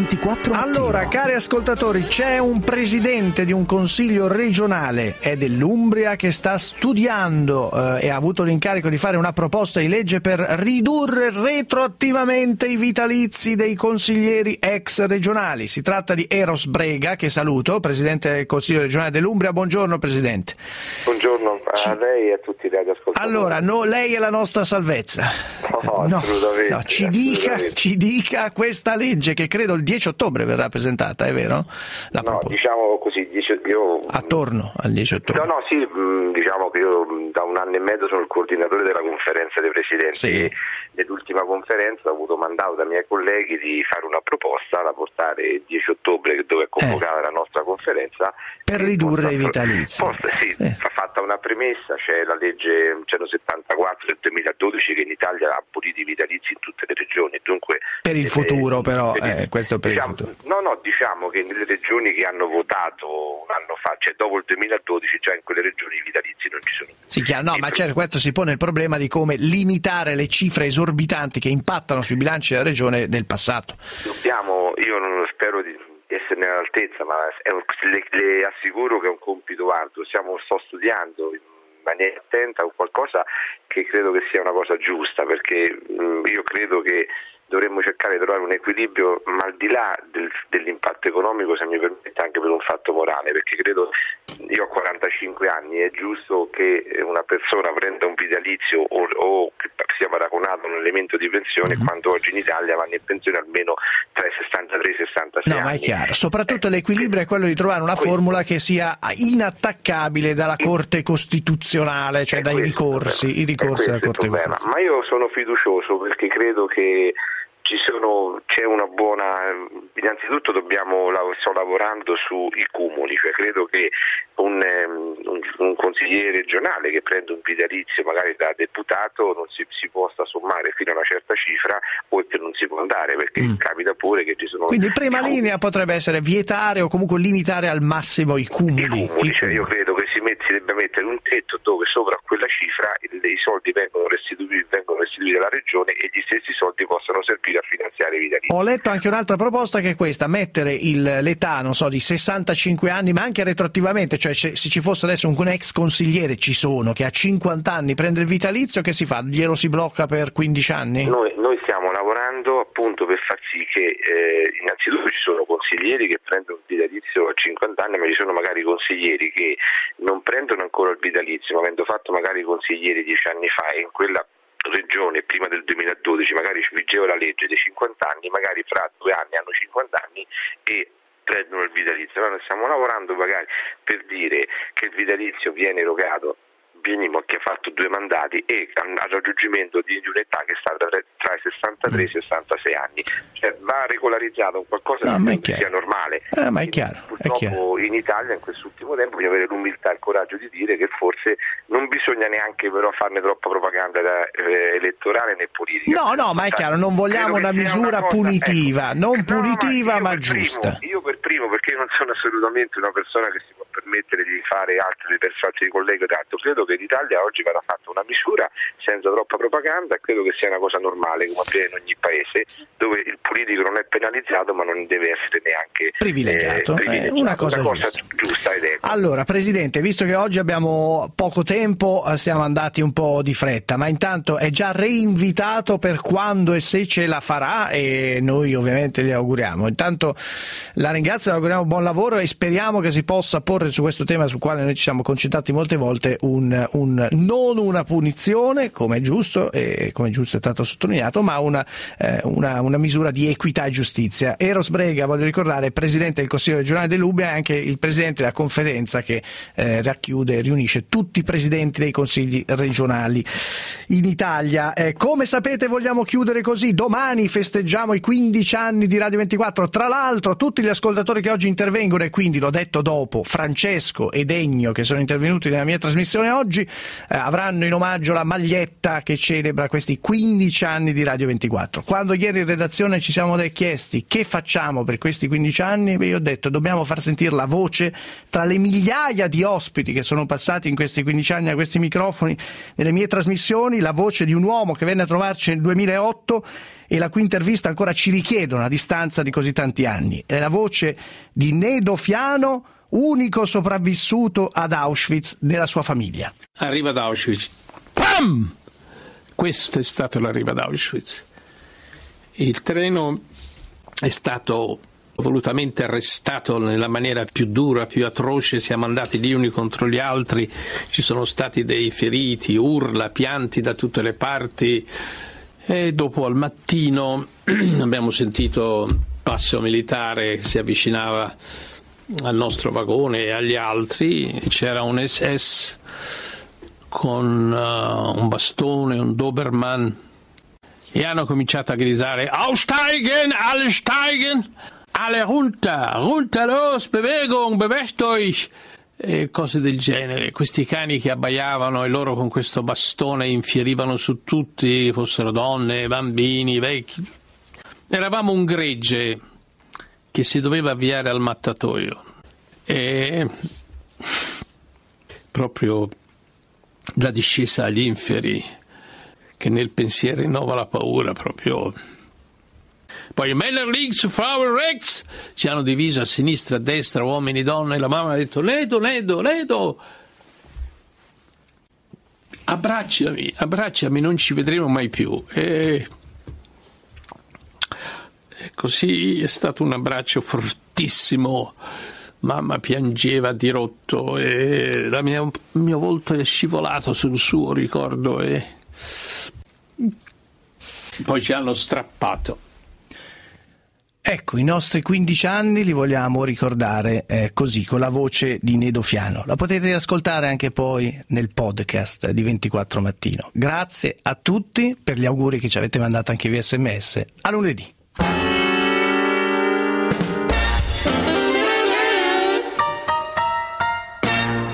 Speaker 1: ventiquattro Mattino.
Speaker 4: Allora, cari ascoltatori, c'è un presidente di un consiglio regionale, è dell'Umbria, che sta studiando eh, e ha avuto l'incarico di fare una proposta di legge per ridurre retroattivamente i vitalizi dei consiglieri ex regionali. Si tratta di Eros Brega, che saluto, presidente del Consiglio regionale dell'Umbria. Buongiorno, presidente.
Speaker 7: Buongiorno a
Speaker 4: Ci...
Speaker 7: lei e a tutti i radioascoltatori.
Speaker 4: Allora, no, lei è la nostra salvezza.
Speaker 7: No, no, assolutamente.
Speaker 4: No, ci, dica, ci dica questa legge che credo il dieci ottobre verrà presentata, è vero? La
Speaker 7: no, propos- diciamo così, io...
Speaker 4: attorno al dieci ottobre.
Speaker 7: No, no, sì, diciamo che io da un anno e mezzo sono il coordinatore della conferenza dei presidenti. Sì. E nell'ultima conferenza ho avuto mandato dai miei colleghi di fare una proposta da portare il dieci ottobre, dove è convocata eh. la nostra conferenza,
Speaker 4: per ridurre i vitalizi.
Speaker 7: Posta, sì, eh. va fatta una premessa, c'è la legge centosettantaquattro del duemiladodici che in Italia ha abolito i vitalizi in tutte le regioni, dunque
Speaker 4: per il futuro, però per, eh, questo per
Speaker 7: diciamo,
Speaker 4: il futuro.
Speaker 7: No, no, diciamo che nelle regioni che hanno votato un anno fa, cioè dopo il duemiladodici, già in quelle regioni i vitalizi non ci sono più.
Speaker 4: Sì, chiaro, no, ma certo, questo si pone il problema di come limitare le cifre esorbitanti che impattano sui bilanci della regione nel passato.
Speaker 7: Dobbiamo, io non spero di esserne all'altezza, ma è un, le, le assicuro che è un compito arduo. Stiamo, sto studiando in maniera attenta qualcosa che credo che sia una cosa giusta, perché mh, io credo che dovremmo cercare di trovare un equilibrio, ma al di là del, dell'impatto economico, se mi permette, anche per un fatto morale, perché credo, io ho quarantacinque anni, è giusto che una persona prenda un vitalizio o, o che sia paragonato a un elemento di pensione, mm-hmm. quando oggi in Italia vanno in pensione almeno tra i sessantatré e i sessantasei
Speaker 4: no,
Speaker 7: anni.
Speaker 4: Ma è chiaro, soprattutto eh, l'equilibrio è quello di trovare una questo, formula che sia inattaccabile dalla Corte Costituzionale, cioè dai ricorsi, i ricorsi della Corte Costituzionale.
Speaker 7: Ma io sono fiducioso perché credo che ci sono, c'è una buona, innanzitutto dobbiamo, sto lavorando sui cumuli, cioè credo che un, un, un consigliere regionale che prende un vitalizio magari da deputato non si, si possa sommare fino a una certa cifra, oltre non si può andare, perché mm. capita pure che ci sono...
Speaker 4: Quindi in prima linea potrebbe essere vietare o comunque limitare al massimo i cumuli.
Speaker 7: I cumuli, cioè io credo che si, met, si debba mettere un tetto dove sopra quella cifra i, i soldi vengono restituiti, vengono restituiti alla regione e gli stessi soldi possono servire a finanziare i vitalizi.
Speaker 4: Ho letto anche un'altra proposta che è questa, mettere il, l'età, non so, di sessantacinque anni, ma anche retroattivamente, cioè se ci fosse adesso un ex consigliere, ci sono, che a cinquanta anni prende il vitalizio, che si fa? Glielo si blocca per quindici anni?
Speaker 7: Noi, noi stiamo lavorando appunto per far sì che eh, innanzitutto ci sono consiglieri che prendono il vitalizio a cinquanta anni, ma ci sono magari consiglieri che non prendono ancora il vitalizio, ma avendo fatto magari consiglieri dieci anni fa e in quella regione prima del duemiladodici magari ci vigeva la legge dei cinquanta anni, magari fra due anni hanno cinquanta anni e prendono il vitalizio. Allora noi stiamo lavorando magari per dire che il vitalizio viene erogato minimo chi ha fatto due mandati e al raggiungimento di un'età che sta tra, tra i sessantatré e i sessantasei anni, cioè va regolarizzato un qualcosa
Speaker 4: no,
Speaker 7: che sia normale.
Speaker 4: Eh, ma è chiaro,
Speaker 7: purtroppo
Speaker 4: è chiaro.
Speaker 7: In Italia in quest'ultimo tempo bisogna avere l'umiltà e il coraggio di dire che forse non bisogna neanche però farne troppa propaganda da, eh, elettorale né politica.
Speaker 4: No, no, ma è chiaro, non vogliamo una misura una cosa, punitiva, ecco, non punitiva no, ma, ma giusta.
Speaker 7: Primo, io per primo, perché io non sono assolutamente una persona che si può permettere di fare altri per altri colleghi o tanto, credo che in Italia oggi vada fatta una misura senza troppa propaganda e credo che sia una cosa normale come avviene in ogni paese dove il politico non è penalizzato ma non deve essere neanche
Speaker 4: privilegiato, eh, privilegiato. È una cosa,
Speaker 7: una cosa
Speaker 4: giusta.
Speaker 7: giusta ed equa.
Speaker 4: Allora Presidente, visto che oggi abbiamo poco tempo, siamo andati un po' di fretta, ma intanto è già reinvitato per quando e se ce la farà e noi ovviamente gli auguriamo. Intanto la ringrazio, le auguriamo buon lavoro e speriamo che si possa porre su questo tema sul quale noi ci siamo concentrati molte volte un, un non una punizione come è giusto e come è giusto è stato sottolineato, ma una, eh, una, una misura di equità e giustizia. Eros Brega, voglio ricordare, presidente del Consiglio regionale dell'Umbria e anche il presidente della conferenza che eh, racchiude e riunisce tutti i presidenti dei consigli regionali in Italia. Eh, come sapete vogliamo chiudere così, domani festeggiamo i quindici anni di Radio ventiquattro, tra l'altro tutti gli ascoltatori che oggi intervengono e quindi l'ho detto dopo, Francesco Francesco ed Ennio, che sono intervenuti nella mia trasmissione oggi, eh, avranno in omaggio la maglietta che celebra questi quindici anni di Radio ventiquattro. Quando ieri in redazione ci siamo chiesti che facciamo per questi quindici anni, beh, io ho detto dobbiamo far sentire la voce tra le migliaia di ospiti che sono passati in questi quindici anni a questi microfoni nelle mie trasmissioni, la voce di un uomo che venne a trovarci nel duemilaotto e la cui intervista ancora ci richiedono a distanza di così tanti anni. È la voce di Nedo Fiano, unico sopravvissuto ad Auschwitz della sua famiglia.
Speaker 9: Arriva ad Auschwitz. Pam! Questo è stato l'arrivo ad Auschwitz. Il treno è stato volutamente arrestato nella maniera più dura, più atroce, siamo andati gli uni contro gli altri, ci sono stati dei feriti, urla, pianti da tutte le parti. E dopo al mattino abbiamo sentito passo militare che si avvicinava al nostro vagone e agli altri, c'era un S S con uh, un bastone, un Dobermann, e hanno cominciato a gridare Aussteigen, alle steigen, alle runter, runter los, Bewegung, bewegt euch, e cose del genere. Questi cani che abbaiavano e loro con questo bastone infierivano su tutti, fossero donne, bambini, vecchi. Eravamo un gregge che si doveva avviare al mattatoio e proprio la discesa agli inferi che nel pensiero rinnova la paura proprio. Poi Männer links, Frauen rechts, ci hanno diviso a sinistra, a destra, uomini, donne, e la mamma ha detto Ledo, Ledo, Ledo, abbracciami, abbracciami, non ci vedremo mai più. E, e così è stato un abbraccio fortissimo, mamma piangeva di rotto e la mia, il mio volto è scivolato sul suo, ricordo, e poi ci hanno strappato.
Speaker 4: Ecco, i nostri quindici anni li vogliamo ricordare eh, così, con la voce di Nedo Fiano. La potete ascoltare anche poi nel podcast di ventiquattro Mattino. Grazie a tutti per gli auguri che ci avete mandato anche via sms. A lunedì.